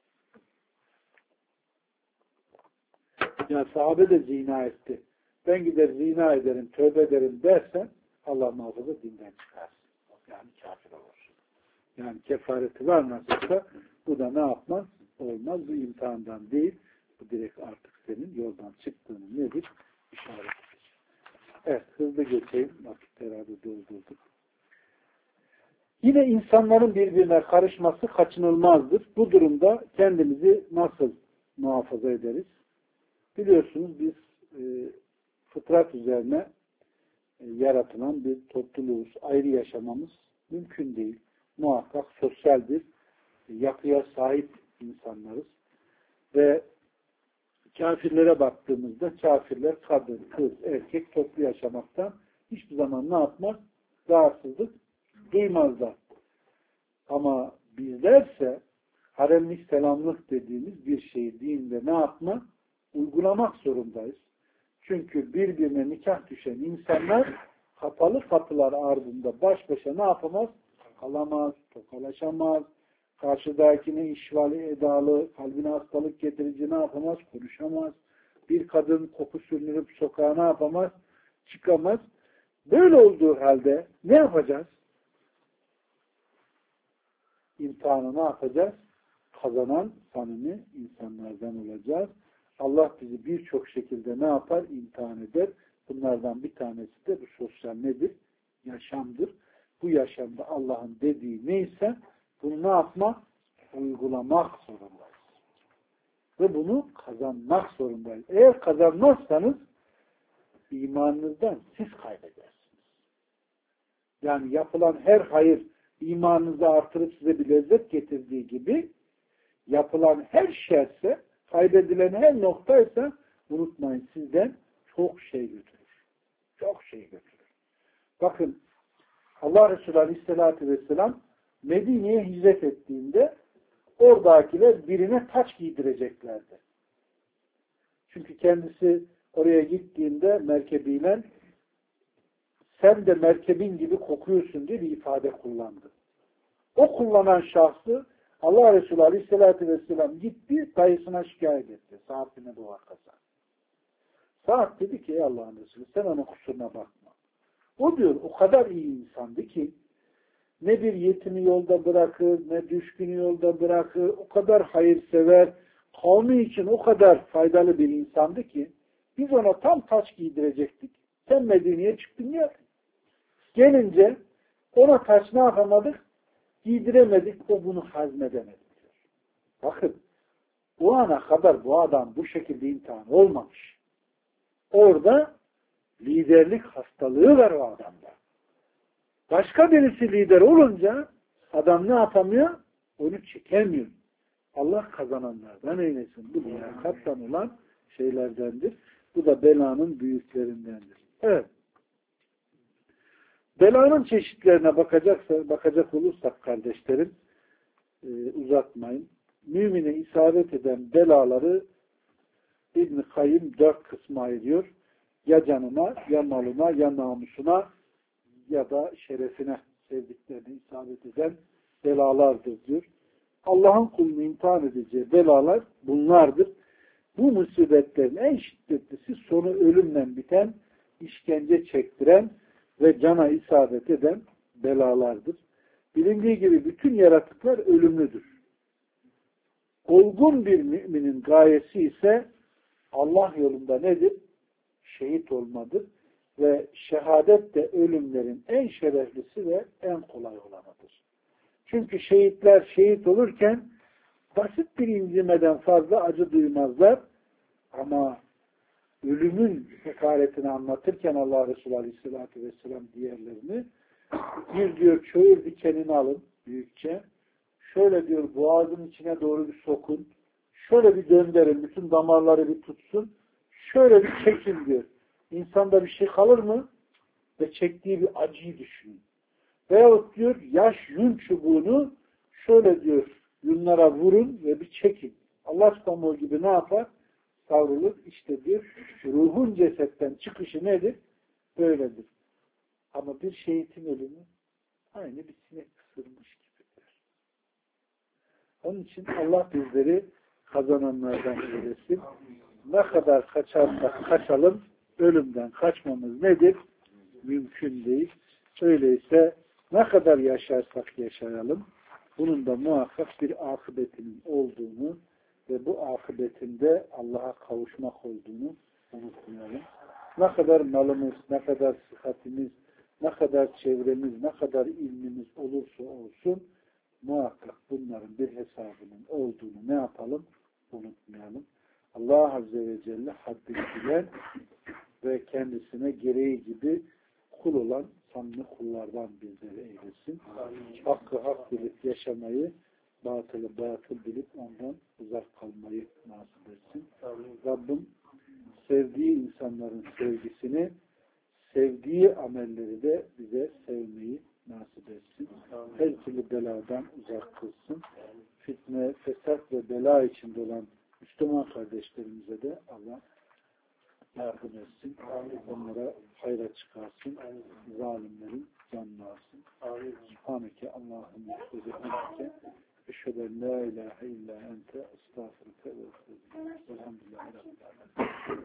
ya sahabe de zina etti. Ben gider zina ederim, tövbe ederim dersen Allah muhafaza dinden çıkarsın. Yani kafir olur. Yani kefareti var nasılsa bu da ne yapmaz? Olmaz. Bu imtihandan değil. Bu direkt artık senin yoldan çıktığını nedir? İşaretidir. Evet. Hızlı geçeyim. Vakit herhalde doldurduk. Yine insanların birbirine karışması kaçınılmazdır. Bu durumda kendimizi nasıl muhafaza ederiz? Biliyorsunuz biz e, fıtrat üzerine e, yaratılan bir topluluğuz. Ayrı yaşamamız mümkün değil. Muhakkak sosyal bir e, yapıya sahip insanlarız. Ve kafirlere baktığımızda kafirler kadın, kız, erkek toplu yaşamaktan hiçbir zaman ne yapmaz? Rahatsızlık duymazlar. Ama bizlerse haremlik selamlık dediğimiz bir şeyi dinde ne yapma? Uygulamak zorundayız. Çünkü birbirine nikah düşen insanlar kapalı kapılar ardında baş başa ne yapamaz? Kalamaz, tokalaşamaz. Karşıdakine işvali edalı, kalbine hastalık getirici ne yapamaz? Konuşamaz. Bir kadın koku sürünürüp sokağa ne yapamaz? Çıkamaz. Böyle olduğu halde ne yapacağız? İmtihanı ne yapacağız? Kazanan samimi insanlardan olacağız. Allah bizi birçok şekilde ne yapar? İmtihan eder. Bunlardan bir tanesi de bu sosyal nedir? Yaşamdır. Bu yaşamda Allah'ın dediği neyse Bunu ne yapmak? Uygulamak zorundayız. Ve bunu kazanmak zorundayız. Eğer kazanmazsanız imanınızdan siz kaybedersiniz. Yani yapılan her hayır imanınızı artırıp size bir lezzet getirdiği gibi yapılan her şerse, kaybedilen her noktaysa unutmayın sizden çok şey götürür. Çok şey götürür. Bakın Allah Resulü Aleyhisselatü Vesselam Medine'ye hicret ettiğinde oradakiler birine taç giydireceklerdi. Çünkü kendisi oraya gittiğinde merkebiyle sen de merkebin gibi kokuyorsun diye bir ifade kullandı. O kullanan şahsı Allah Resulü Aleyhisselatü Vesselam gitti, dayısına şikayet etti. Sa'd bin Ebi Vakkas'a. Sa'd dedi ki ey Allah'ın Resulü sen onun kusuruna bakma. O diyor o kadar iyi insandı ki ne bir yetimi yolda bırakır, ne düşkünü yolda bırakır, o kadar hayırsever, kavmi için o kadar faydalı bir insandı ki biz ona tam taç giydirecektik. Sen Medine'ye çıktın ya. Gelince ona taç ne yapamadık? Giydiremedik, o bunu hazmedemedi diyor. Bakın, o ana kadar bu adam bu şekilde imtihan olmamış. Orada liderlik hastalığı var o adamda. Başka birisi lider olunca adam ne yapamıyor? Onu çekemiyor. Allah kazananlardan eylesin. Bu liyakattan olan şeylerdendir. Bu da belanın büyüklerindendir. Evet. Belanın çeşitlerine bakacaksa, bakacak olursak kardeşlerim, e, uzatmayın. Mümine isabet eden belaları İbn-i Kayyım dört kısma ayırıyor. Ya canına, ya malına, ya namusuna ya da şerefine sevdiklerine isabet eden belalardır diyor. Allah'ın kulunu imtihan edeceği belalar bunlardır. Bu musibetlerin en şiddetlisi sonu ölümle biten, işkence çektiren ve cana isabet eden belalardır. Bilindiği gibi bütün yaratıklar ölümlüdür. Olgun bir müminin gayesi ise Allah yolunda nedir? Şehit olmadır. Ve şehadet de ölümlerin en şereflisi ve en kolay olanıdır. Çünkü şehitler şehit olurken basit bir incimeden fazla acı duymazlar. Ama ölümün hakaretini anlatırken Allah Resulü Aleyhisselatü Vesselam diğerlerini bir diyor çöğür dikenini alın büyükçe. Şöyle diyor boğazın içine doğru bir sokun. Şöyle bir döndürün. Bütün damarları bir tutsun. Şöyle bir çekin diyor. İnsanda bir şey kalır mı? Ve çektiği bir acıyı düşünün. Veyahut diyor yaş yün çubuğunu şöyle diyor yünlara vurun ve bir çekin. Allah pamuğu gibi ne yapar? Savrulur. İşte diyor ruhun cesetten çıkışı nedir? Böyledir. Ama bir şehitin ölümü aynı bir sinek ısırmış gibidir. Onun için Allah bizleri kazananlardan eylesin. Ne kadar kaçarsak kaçalım ölümden kaçmamız nedir? Mümkün değil. Öyleyse ne kadar yaşarsak yaşayalım bunun da muhakkak bir akıbetinin olduğunu ve bu akıbetinde Allah'a kavuşmak olduğunu unutmayalım. Ne kadar malımız, ne kadar sıhhatimiz, ne kadar çevremiz, ne kadar ilmimiz olursa olsun muhakkak bunların bir hesabının olduğunu ne yapalım? Unutmayalım. Allah Azze ve Celle haddini bilen ve kendisine gereği gibi kul olan samimi kullardan bizleri eylesin. Hakkı hak bilip yaşamayı, batılı batıl bilip ondan uzak kalmayı nasip etsin. Rabbim sevdiği insanların sevgisini, sevdiği amelleri de bize sevmeyi nasip etsin. Her türlü beladan uzak kılsın. Fitne, fesat ve bela içinde olan Müslüman kardeşlerimize de Allah yardım etsin. Onlara hayra çıkarsın. Zalimlerin canını alsın. Subhaneke Allahümme ve bihamdike eşhedü en la ilahe illa ente estağfurüke ve estağfurüke. Elhamdülillahi Rabbil alemin.